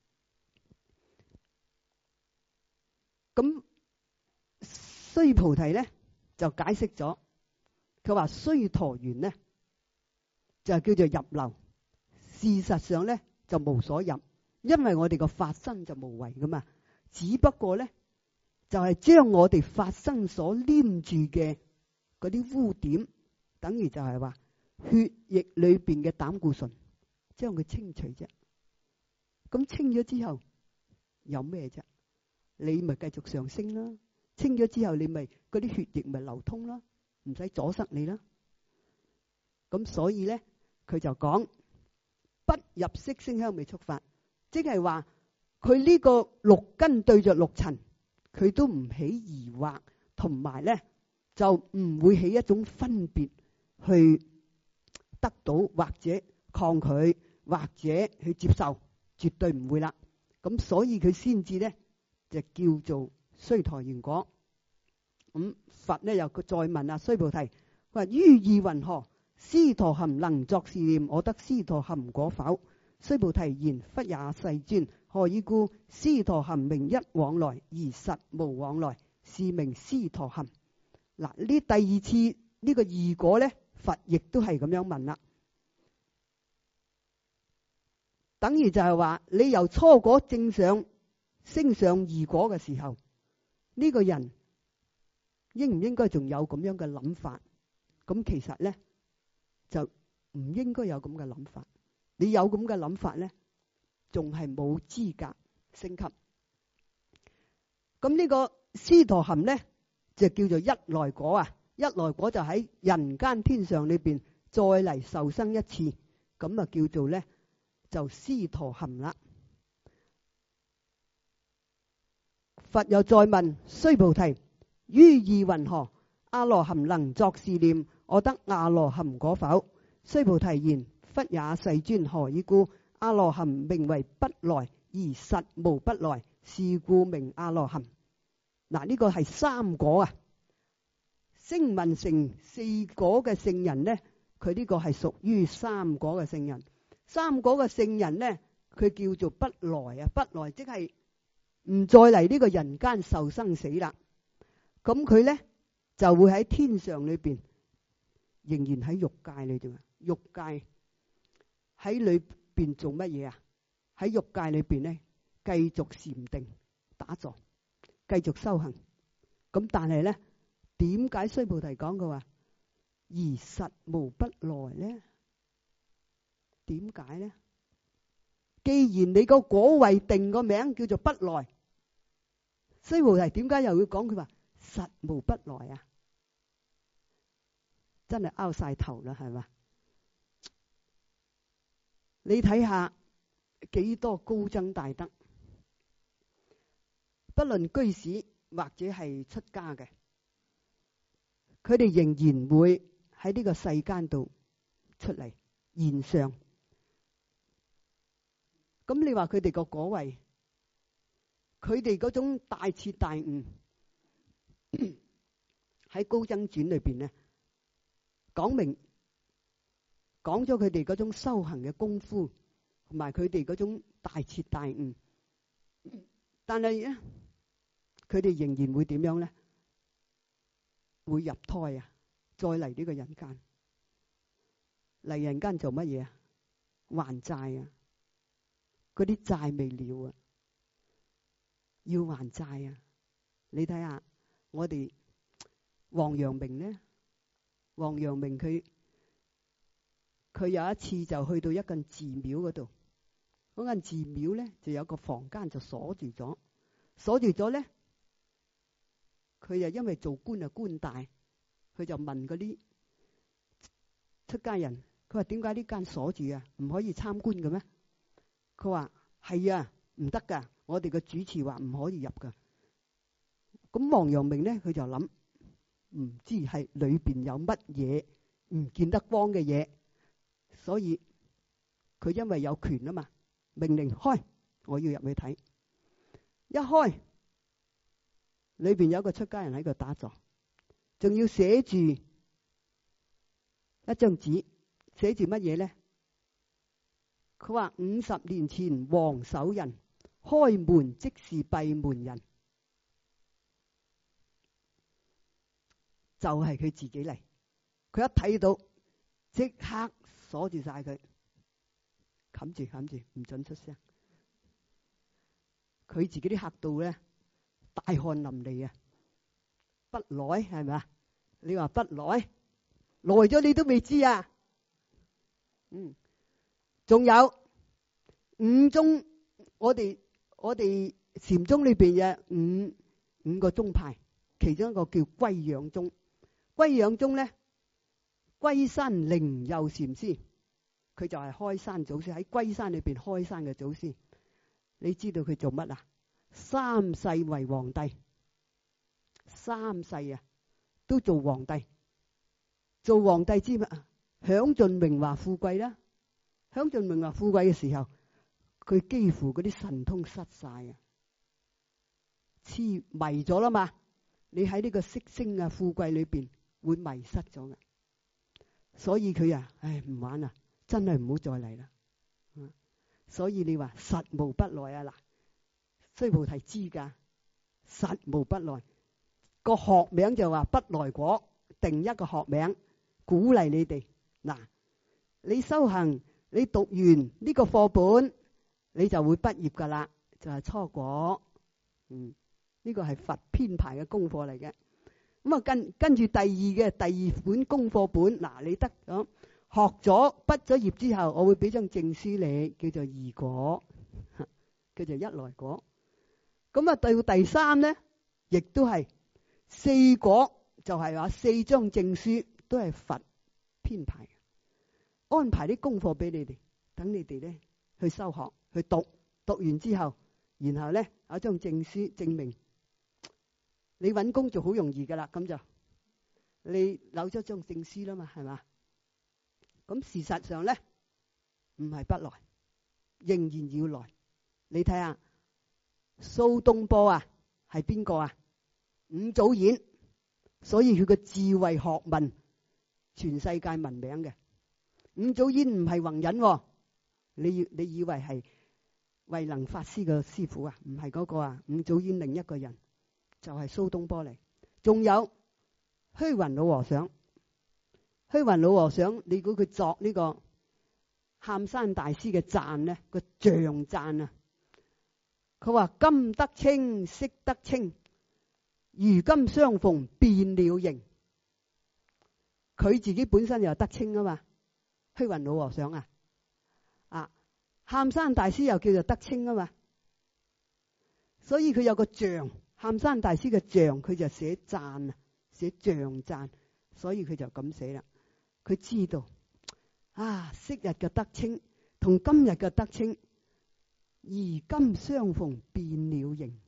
咁。須菩提咧就解釋咗， 佢話須陀園呢就叫做入流，事實上呢就無所入，因為我哋個法身就無為噶嘛，只不過呢就係將我哋法身所黏住嘅嗰啲污點，等於就係話血液裏邊嘅膽固醇，將佢清除啫。咁清咗之後有咩啫？你咪繼續上升啦。清咗之後，你咪嗰啲血液咪流通啦，唔使阻塞你啦。咁所以咧，佢就講不入色聲香味觸法，即係話佢呢個六根對着六塵，佢都唔起疑惑，同埋咧就唔會起一種分別去得到或者抗拒或者去接受，絕對唔會啦。咁所以佢先至咧就叫做須陀洹果。咁佛咧又再問啊須菩提，佢話於意云何？斯陀含能作是念，我得斯陀含果否？須菩提言：忽也，世尊。何以故？斯陀含名一往來，而實無往來，是名斯陀含。嗱，呢第二次呢個異果咧，佛亦都係咁樣問啦。等於就係話你由初果正上升上異果嘅時候，呢個人應唔應該仲有咁樣嘅諗法？咁其實咧就唔應該有咁嘅諗法。你有咁嘅諗法咧，仲係冇資格升級。咁呢個斯陀含咧就叫做一來果啊！一來果就喺人間天上裏邊再嚟受生一次，咁啊叫做咧就斯陀含啦。佛又再問須菩提：於意云何？阿羅含能作是念，我得阿羅含果否？須菩提言：忽也，世尊。何以故？阿羅含名為不來，而實無不來，是故名阿羅含。嗱，呢個係三果啊！聲聞成四果嘅聖人呢，佢呢個係屬於三果嘅聖人。三果嘅聖人呢，佢叫做不來啊！不來即係唔再嚟呢個人間受生死啦。咁佢呢就會喺天上裏邊，仍然喺欲界裏邊。欲界喺裏邊做乜嘢啊？喺欲界裏邊呢，繼續禪定打坐，繼續修行。咁但係呢，點解須菩提講佢話而實無不來呢？點解呢？既然你個果位定個名叫做不來，須菩提點解又要講佢話實無不來啊？真係拗晒頭啦，係嘛？你睇下幾多高僧大德，不論居士或者係出家嘅，佢哋仍然會喺呢個世間度出嚟現相。咁你話佢哋個果位，佢哋嗰種大徹大悟，喺高僧傳裏邊呢，講咗佢哋嗰種修行嘅功夫，同埋佢哋嗰種大徹大悟。但係咧，佢哋仍然會點樣咧？會入胎啊，再嚟呢個人間。嚟人間做乜嘢啊？還債啊！嗰啲債未了啊，要還債啊！你睇下我哋王陽明咧，王陽明佢有一次就去到一間寺廟嗰度，嗰間寺廟咧就有個房間就鎖住咗咧。佢又因為做官啊，官大，佢就問嗰啲出家人，佢話點解呢間鎖住啊？唔可以參觀嘅咩？佢話係啊，唔得噶，我哋嘅主持話唔可以入噶。咁王陽明咧，佢就諗，唔知係裏邊有乜嘢唔見得光嘅嘢，所以佢因為有權啊嘛，命令開，我要入去睇。一開，裏邊有一個出家人喺度打坐，仲要寫住一張紙，寫住乜嘢咧？佢話50年前王守仁開門即是閉門人，就係佢自己嚟。 佢一睇到即刻鎖住晒佢，冚住，唔准出聲。佢自己啲嚇到咧，大汗淋漓啊！不來係咪啊？你話不來，來咗你都未知啊！仲有五宗，我哋禪宗裏邊嘅五個宗派，其中一個叫歸仰宗。歸仰宗咧，龜山靈佑禪師，佢就係開山祖師，喺龜山裏邊開山嘅祖師。你知道佢做乜啊？三世為皇帝，三世啊都做皇帝。做皇帝之乜啊？享盡榮華富貴啦！享盡榮華富貴嘅時候，佢幾乎嗰啲神通失晒啊，痴迷咗啦嘛！你喺呢個色聲啊富貴裏邊會迷失咗嘅，所以佢啊，唔玩啦，真係唔好再嚟啦。所以你話實無不來啊！嗱，須菩提知噶，實無不來。個學名就話不來果，定一個學名鼓勵你哋。嗱，你修行，你讀完呢個課本，你就會畢業噶啦，就係初果。呢個係佛編排嘅功課嚟嘅。咁啊，跟住第二本功課本，嗱，你得咗學咗畢咗業之後，我會俾張證書你，叫做二果，叫做一來果。咁啊，到第三咧，亦都係四果，就係話四張證書都係佛編排嘅，安排啲功課俾你哋，等你哋咧去修學去讀完之後，然後咧有一張證書證明你搵工就好容易噶啦，咁就你攞咗張證書啦嘛，係嘛？咁事實上咧唔係不來，仍然要來。你睇下蘇東坡啊，係邊個啊？五祖演，所以佢個智慧學問全世界聞名嘅。五祖演唔係弘忍，你以為係慧能法師嘅師傅啊？唔係嗰個啊，五祖演另一個人，就係蘇東坡嚟。仲有虛雲老和尚，虛雲老和尚，你估佢作呢個喊山大師嘅讚咧，個像讚啊？佢話今得清色得清，如今相逢變了形。佢自己本身又得清啊嘛，虛雲老和尚啊，喊山大師又叫做得清啊嘛，所以佢有個像，喊山大師嘅像，佢就寫讚啊，寫像讚，所以佢就咁寫啦。佢知道昔日嘅得清同今日嘅得清，而今相逢變了形，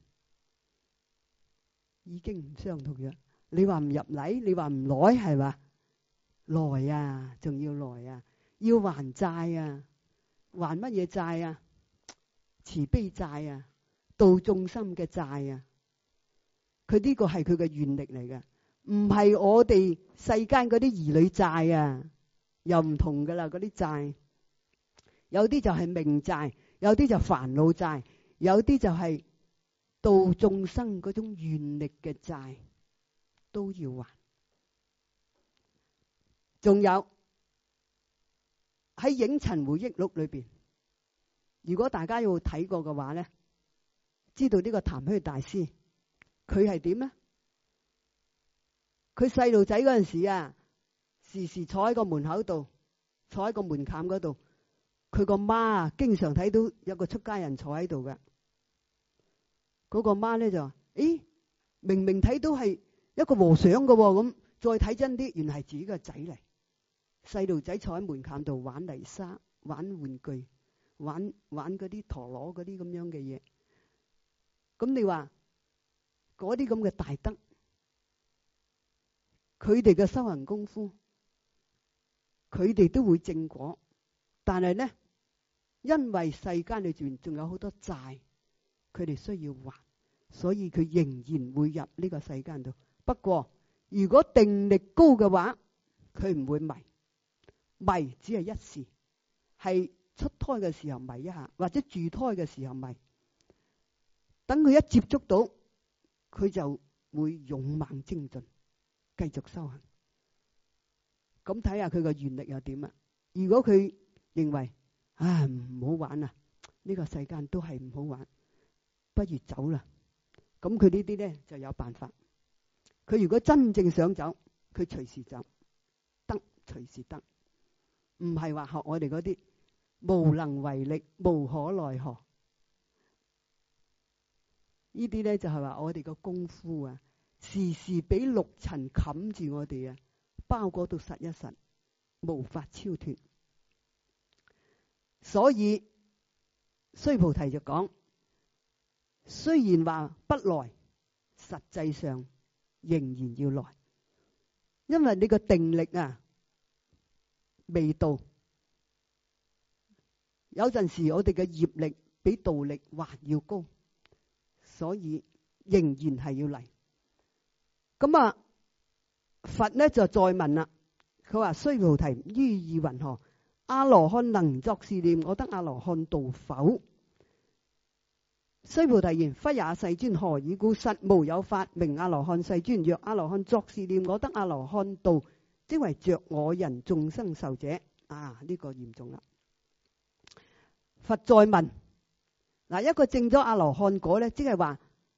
已經唔相同咗。你話唔入禮，你話唔來，係嘛？來啊，仲要來啊，要還債啊！還乜嘢債啊？慈悲債啊，度眾生嘅債啊！佢呢個係佢嘅願力嚟嘅，唔係我哋世間嗰啲兒女債啊，又唔同噶啦。嗰啲債有啲就係命債，有啲就煩惱債，有啲就係度眾生嗰種願力嘅債，都要還。仲有喺影塵回憶錄裏邊，如果大家有睇過嘅話咧，知道呢個譚虛大師佢係點咧？佢細路仔嗰陣時啊，時時坐喺個門口度，坐喺個門檻嗰度，佢個媽啊經常睇到有個出家人坐喺度嘅。嗰個媽咧就話：明明睇到係一個和尚噶，咁再睇真啲，原來係自己個仔嚟。細路仔坐喺門檻度玩泥沙、玩玩具、玩嗰啲陀螺嗰啲咁樣嘅嘢。咁你話嗰啲咁嘅大德，佢哋嘅修行功夫，佢哋都會正果，但係咧，因為世間裏邊仲有好多債，佢哋需要還，所以佢仍然會入呢個世間度。不過如果定力高嘅話，佢唔會迷。迷只係一時，係出胎嘅時候迷一下，或者住胎嘅時候迷。等佢一接觸到，佢就會勇猛精進，繼續修行。 咁睇下佢個願力又點啊？如果佢認為唔好玩啊，呢個世間都係唔好玩，不如走啦。咁佢呢啲咧就有辦法。佢如果真正想走，佢隨時走，得隨時得，唔係話學我哋嗰啲無能為力、無可奈何。呢啲咧就係話我哋個功夫啊，時時俾六塵冚住我哋啊，包裹到實一實，無法超脫。所以須菩提就講，雖然話不來，實際上仍然要來，因為你個定力啊未到。有陣時我哋嘅業力比道力還要高，所以仍然係要嚟。咁啊，佛呢就再問啦，佢話須菩提，於意云何？阿羅漢能作是念，我得阿羅漢道否？須菩提言：忽也世尊，何以故？實無有法名阿羅漢。世尊，若阿羅漢作是念，我得阿羅漢道，即為着我人眾生受者。呢個嚴重啦。佛再問，一個證咗阿羅漢果咧，即係話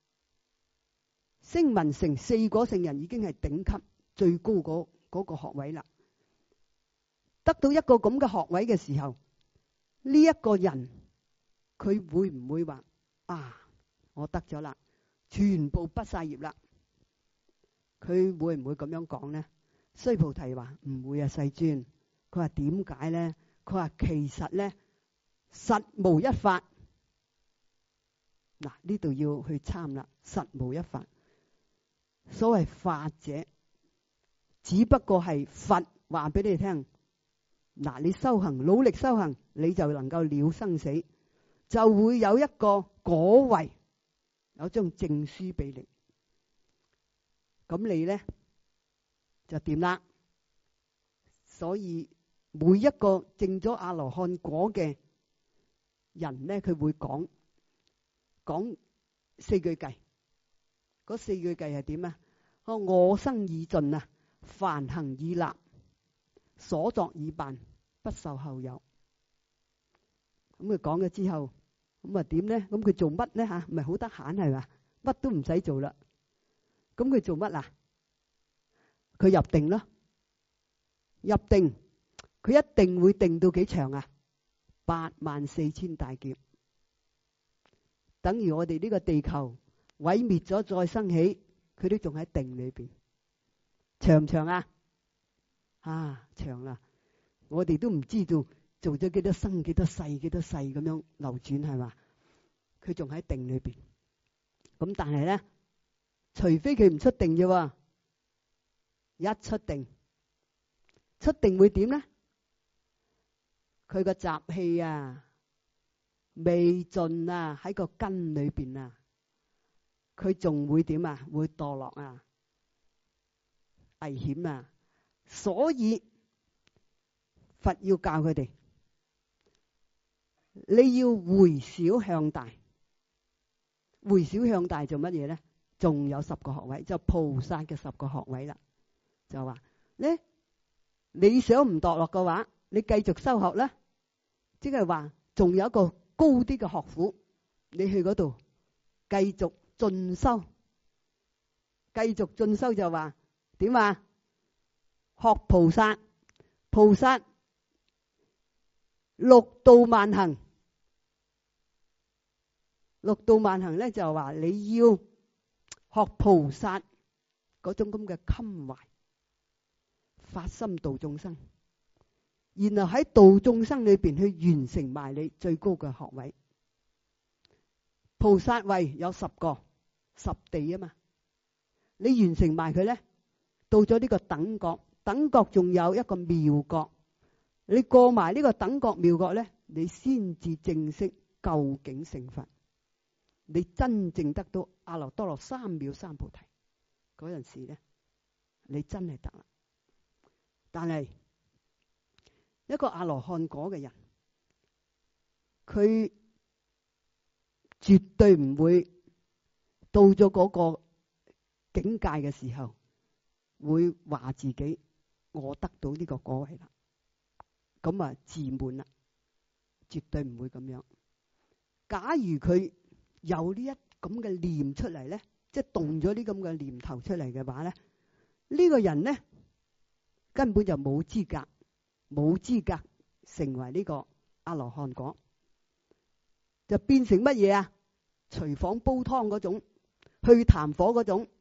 聲聞乘四果聖人已經係頂級最高嗰個學位啦。得到一個咁嘅學位嘅時候，呢一個人佢會唔會話我得咗啦，全部畢晒業啦？佢會唔會咁樣講呢？須菩提話唔會啊，世尊。佢話點解呢？佢話其實呢，實無一法。呢度要去參啦，實無一法。所謂法者，只不過係佛話俾你聽。你修行，努力修行，你就能夠了生死，就會有一個果位，有張證書俾你。咁你呢就掂啦。所以每一個證咗阿羅漢果嘅人呢，佢會講四句偈。嗰四句偈係點啊？我生已盡啊，梵行已立，所作已辦，不受後有。咁佢講咗之後，咁啊點呢？咁佢做乜呢？吓，咪好得閒係嘛？乜都唔使做啦。咁佢做乜啊？佢入定咯。入定，佢一定會定到幾長啊？84000大劫，等於我哋呢個地球毀滅咗再生起，佢都仲喺定裏邊。長唔長啊？長啦！我哋都唔知道做咗幾多生、幾多世、幾多世咁樣流轉係嘛？佢仲喺定裏邊。咁但係咧，除非佢唔出定啫，一出定，出定會點咧？佢個習氣啊未盡啊，喺個根裏邊啊，佢仲會點啊？會墮落啊，危險啊！所以佛要教佢哋，你要回小向大。回小向大做乜嘢咧？仲有10個學位，就菩薩嘅10個學位啦。就話咧，你想唔墮落嘅話，你繼續修學啦。即係話仲有一個高啲嘅學府，你去嗰度繼續進修。繼續進修就話點啊？學菩薩，菩薩六度萬行。六度萬行咧就話你要學菩薩嗰種咁嘅襟懷，發心度眾生，然後喺度眾生裏邊去完成埋你最高嘅學位。菩薩位有10個，10地啊嘛，你完成埋佢咧，到咗呢個等覺，等覺仲有一個妙覺，你過埋呢個等覺妙覺咧，你先至正式究竟成佛。你真正得到阿耨多羅三藐三菩提嗰陣時咧，你真係得啦。但係一個阿羅漢果嘅人，佢絕對唔會到咗嗰個境界嘅時候，會話自己我得到呢個果位啦，咁啊自滿啦，絕對唔會咁樣。假如佢有呢一咁嘅念出嚟咧，即係動咗啲咁嘅念頭出嚟嘅話咧，呢個人咧根本就冇資格成為呢個阿羅漢果，就變成乜嘢啊？廚房煲湯嗰種，去痰火嗰種，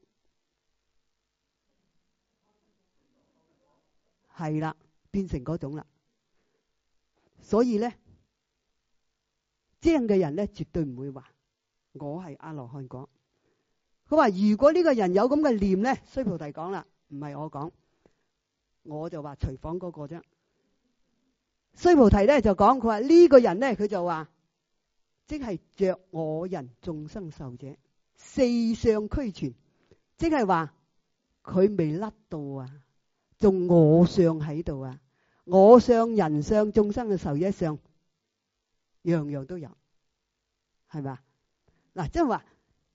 係啦，變成嗰種啦。所以咧，精嘅人咧絕對唔會話我係阿羅漢果。佢話如果呢個人有咁嘅念咧，須菩提講啦，唔係我講，我就話廚房嗰個啫。須菩提咧就講，佢話呢個人咧，佢就話即係着我人眾生受者，四相俱全，即係話佢未甩到啊，仲我相喺度啊，我相、人相、眾生嘅受者相，樣樣都有，係咪？嗱，即係話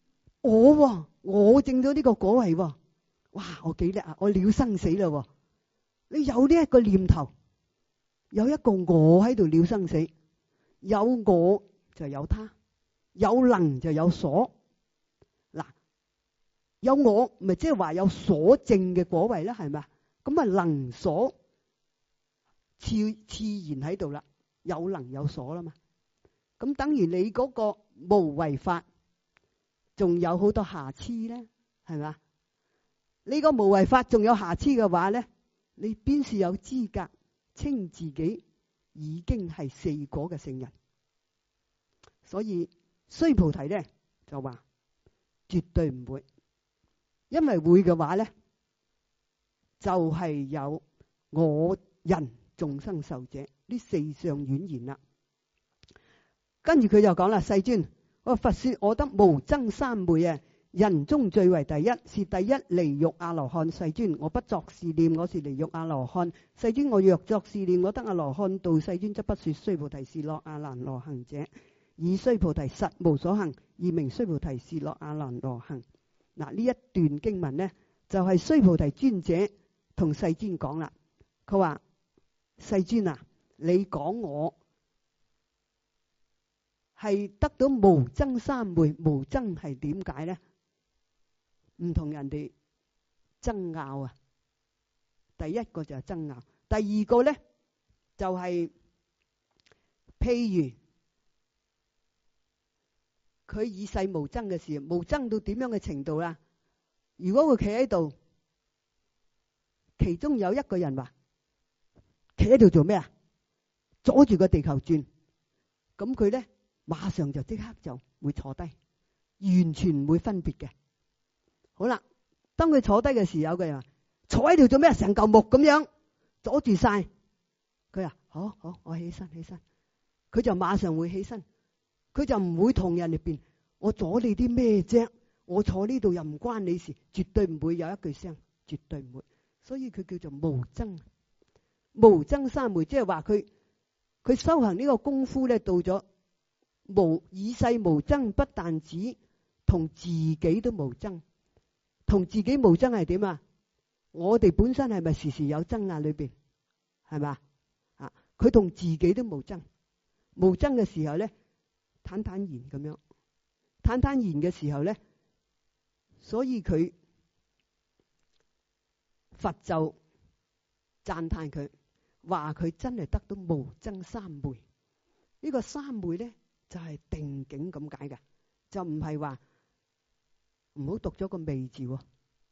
我證咗呢個果位，哇，我幾叻啊，我了生死啦！你有呢一個念頭，有一個我喺度了生死，有我就有他，有能就有所。嗱，有我咪即係話有所證嘅果位啦，係咪？咁啊能所自然喺度啦，有能有所啦嘛。咁等於你嗰個無為法仲有好多瑕疵咧，係咪？你個無為法仲有瑕疵嘅話咧，你邊是有資格稱自己已經係四果嘅聖人？所以須菩提咧就話絕對唔會，因為會嘅話咧就係有我人眾生受者呢四相顯現啦。跟住佢就講啦，世尊，我佛說我得無僧三昧啊，人中最為第一，是第一離欲阿羅漢。世尊，我不作是念，我是離欲阿羅漢。世尊，我若作是念，我得阿羅漢道。世尊則不說。須菩提是樂阿蘭羅行者，以須菩提實無所行，而名須菩提是樂阿蘭羅行。嗱，呢一段經文呢，就係須菩提尊者同世尊講啦。佢話：世尊啊，你講我係得到無僧三昧，無僧係點解呢？唔同人哋爭拗啊！第一個就係爭拗，第二個咧就係譬如佢以世無僧嘅時，無僧到點樣嘅程度啦？如果佢企喺度，其中有一個人話：企喺度做咩啊？阻住個地球轉，咁佢咧馬上就即刻就會坐低，完全唔會分別嘅。好啦，當佢坐低嘅時候，有個人話：坐喺度做咩？成嚿木咁樣阻住晒。佢話：好，我起身。佢就馬上會起身，佢就唔會同人哋辯。我阻你啲咩啫？我坐呢度又唔關你事，絕對唔會有一句聲，絕對唔會。所以佢叫做無僧，無僧三昧，即係話佢修行呢個功夫咧，到咗以世無僧，不但止同自己都無僧。同自己無爭係點啊？我哋本身係咪時時有爭啊？裏邊係嘛啊？佢同自己都無爭，無爭嘅時候咧，坦然咁樣，坦然嘅時候咧，所以佢佛就讚歎佢，話佢真係得到無爭三昧。呢個三昧咧就係定境咁解嘅，就唔係話。唔好讀咗個昧字喎。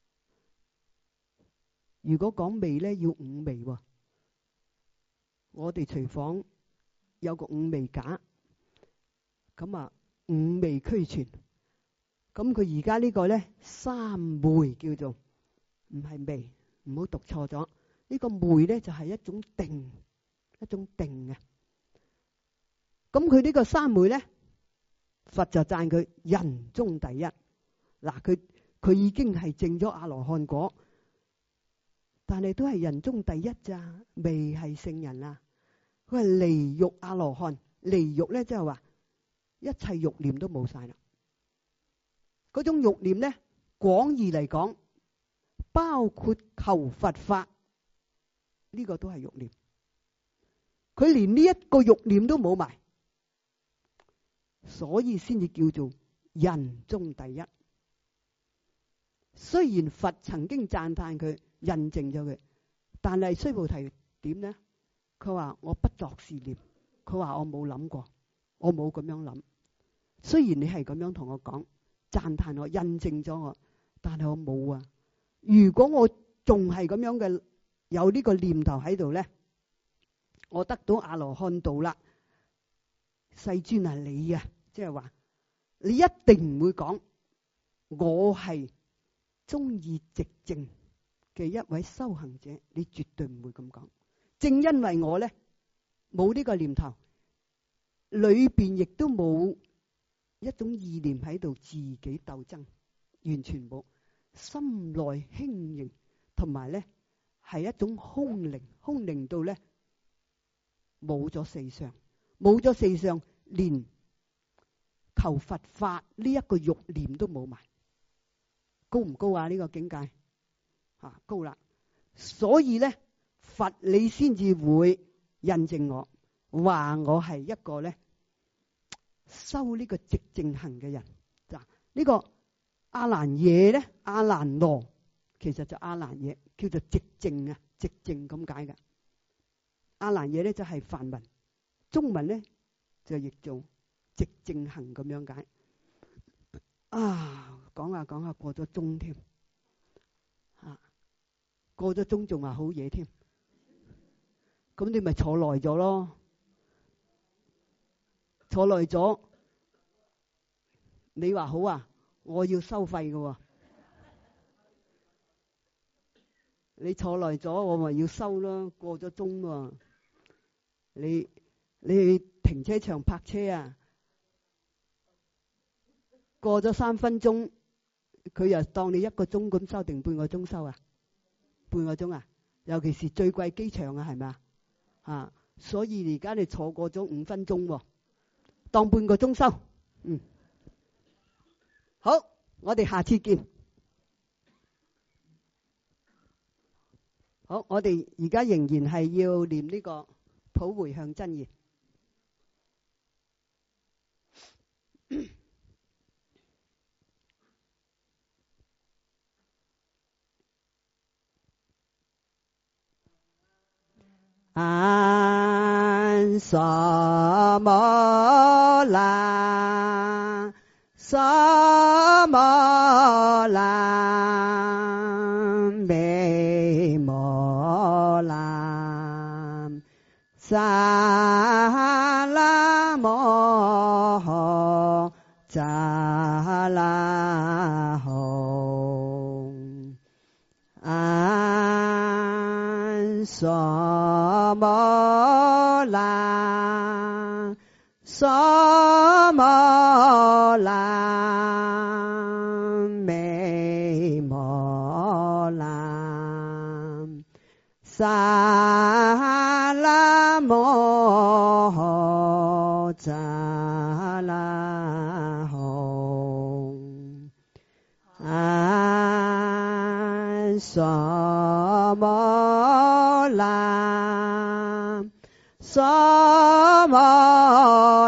如果講昧咧，要五昧喎。我哋廚房有個五昧架，咁啊五昧俱全。咁佢而家呢個咧三昧叫做，唔係昧，唔好讀錯咗。呢個昧咧就係一種定，一種定嘅。咁佢呢個三昧咧，佛就讚佢人中第一。嗱，佢已經係證咗阿羅漢果，但係都係人中第一咋，未係聖人啊。佢係離欲阿羅漢，離欲咧即係話一切欲念都冇晒啦。嗰種欲念咧，廣義嚟講，包括求佛法呢個都係慾念。佢連呢一個慾念都冇埋，所以先至叫做人中第一。雖然佛曾經讚歎佢，印證咗佢，但係須菩提點呢？佢話我不作是念，佢話我冇諗過，我冇咁樣諗。雖然你係咁樣同我講，讚歎我，印證咗我，但係我冇啊。如果我仲係咁樣嘅有呢個念頭喺度咧，我得到阿羅漢道啦。世尊啊，你啊，即係話你一定唔會講我係中意寂靜嘅一位修行者，你絕對唔會咁講。正因為我咧冇呢個念頭，裏邊亦都冇一種意念喺度自己鬥爭，完全冇，心內輕盈，同埋咧係一種空靈，空靈到咧冇咗四相，冇咗四相，連求佛法呢一個慾念都冇埋。高唔高啊？呢個境界高啦。所以咧佛你先至會印證我，話我係一個咧修呢個寂靜行嘅人。呢個阿蘭耶咧，阿蘭羅其實就阿蘭耶，叫做寂靜啊，寂靜咁解嘅。阿蘭耶咧就係梵文，中文咧就譯做寂靜行咁樣解。講下講下過咗鐘添，過咗鐘仲話好嘢添，咁你咪坐耐咗咯，坐耐咗，你話好啊，我要收費㗎，你坐耐咗我咪要收咯，過咗鐘喎，你去停車場泊車啊，過咗3分鐘。佢又當你1個鐘咁收定半個鐘收啊？半個鐘啊？尤其是最貴機場啊，係咪啊？所以而家你坐過咗5分鐘，當半個鐘收。好，我哋下次見。好，我哋而家仍然係要念呢個普迴向真言。安萨摩拉，萨摩拉，美摩拉，萨拉摩，扎拉吼，安萨摩拉，萨摩拉，美摩拉，萨拉摩，扎拉吼，安萨摩拉，萨摩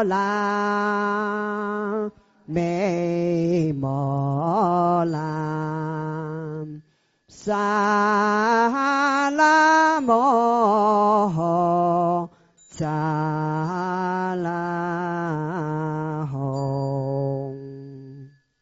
拉，美摩拉，萨拉摩，扎拉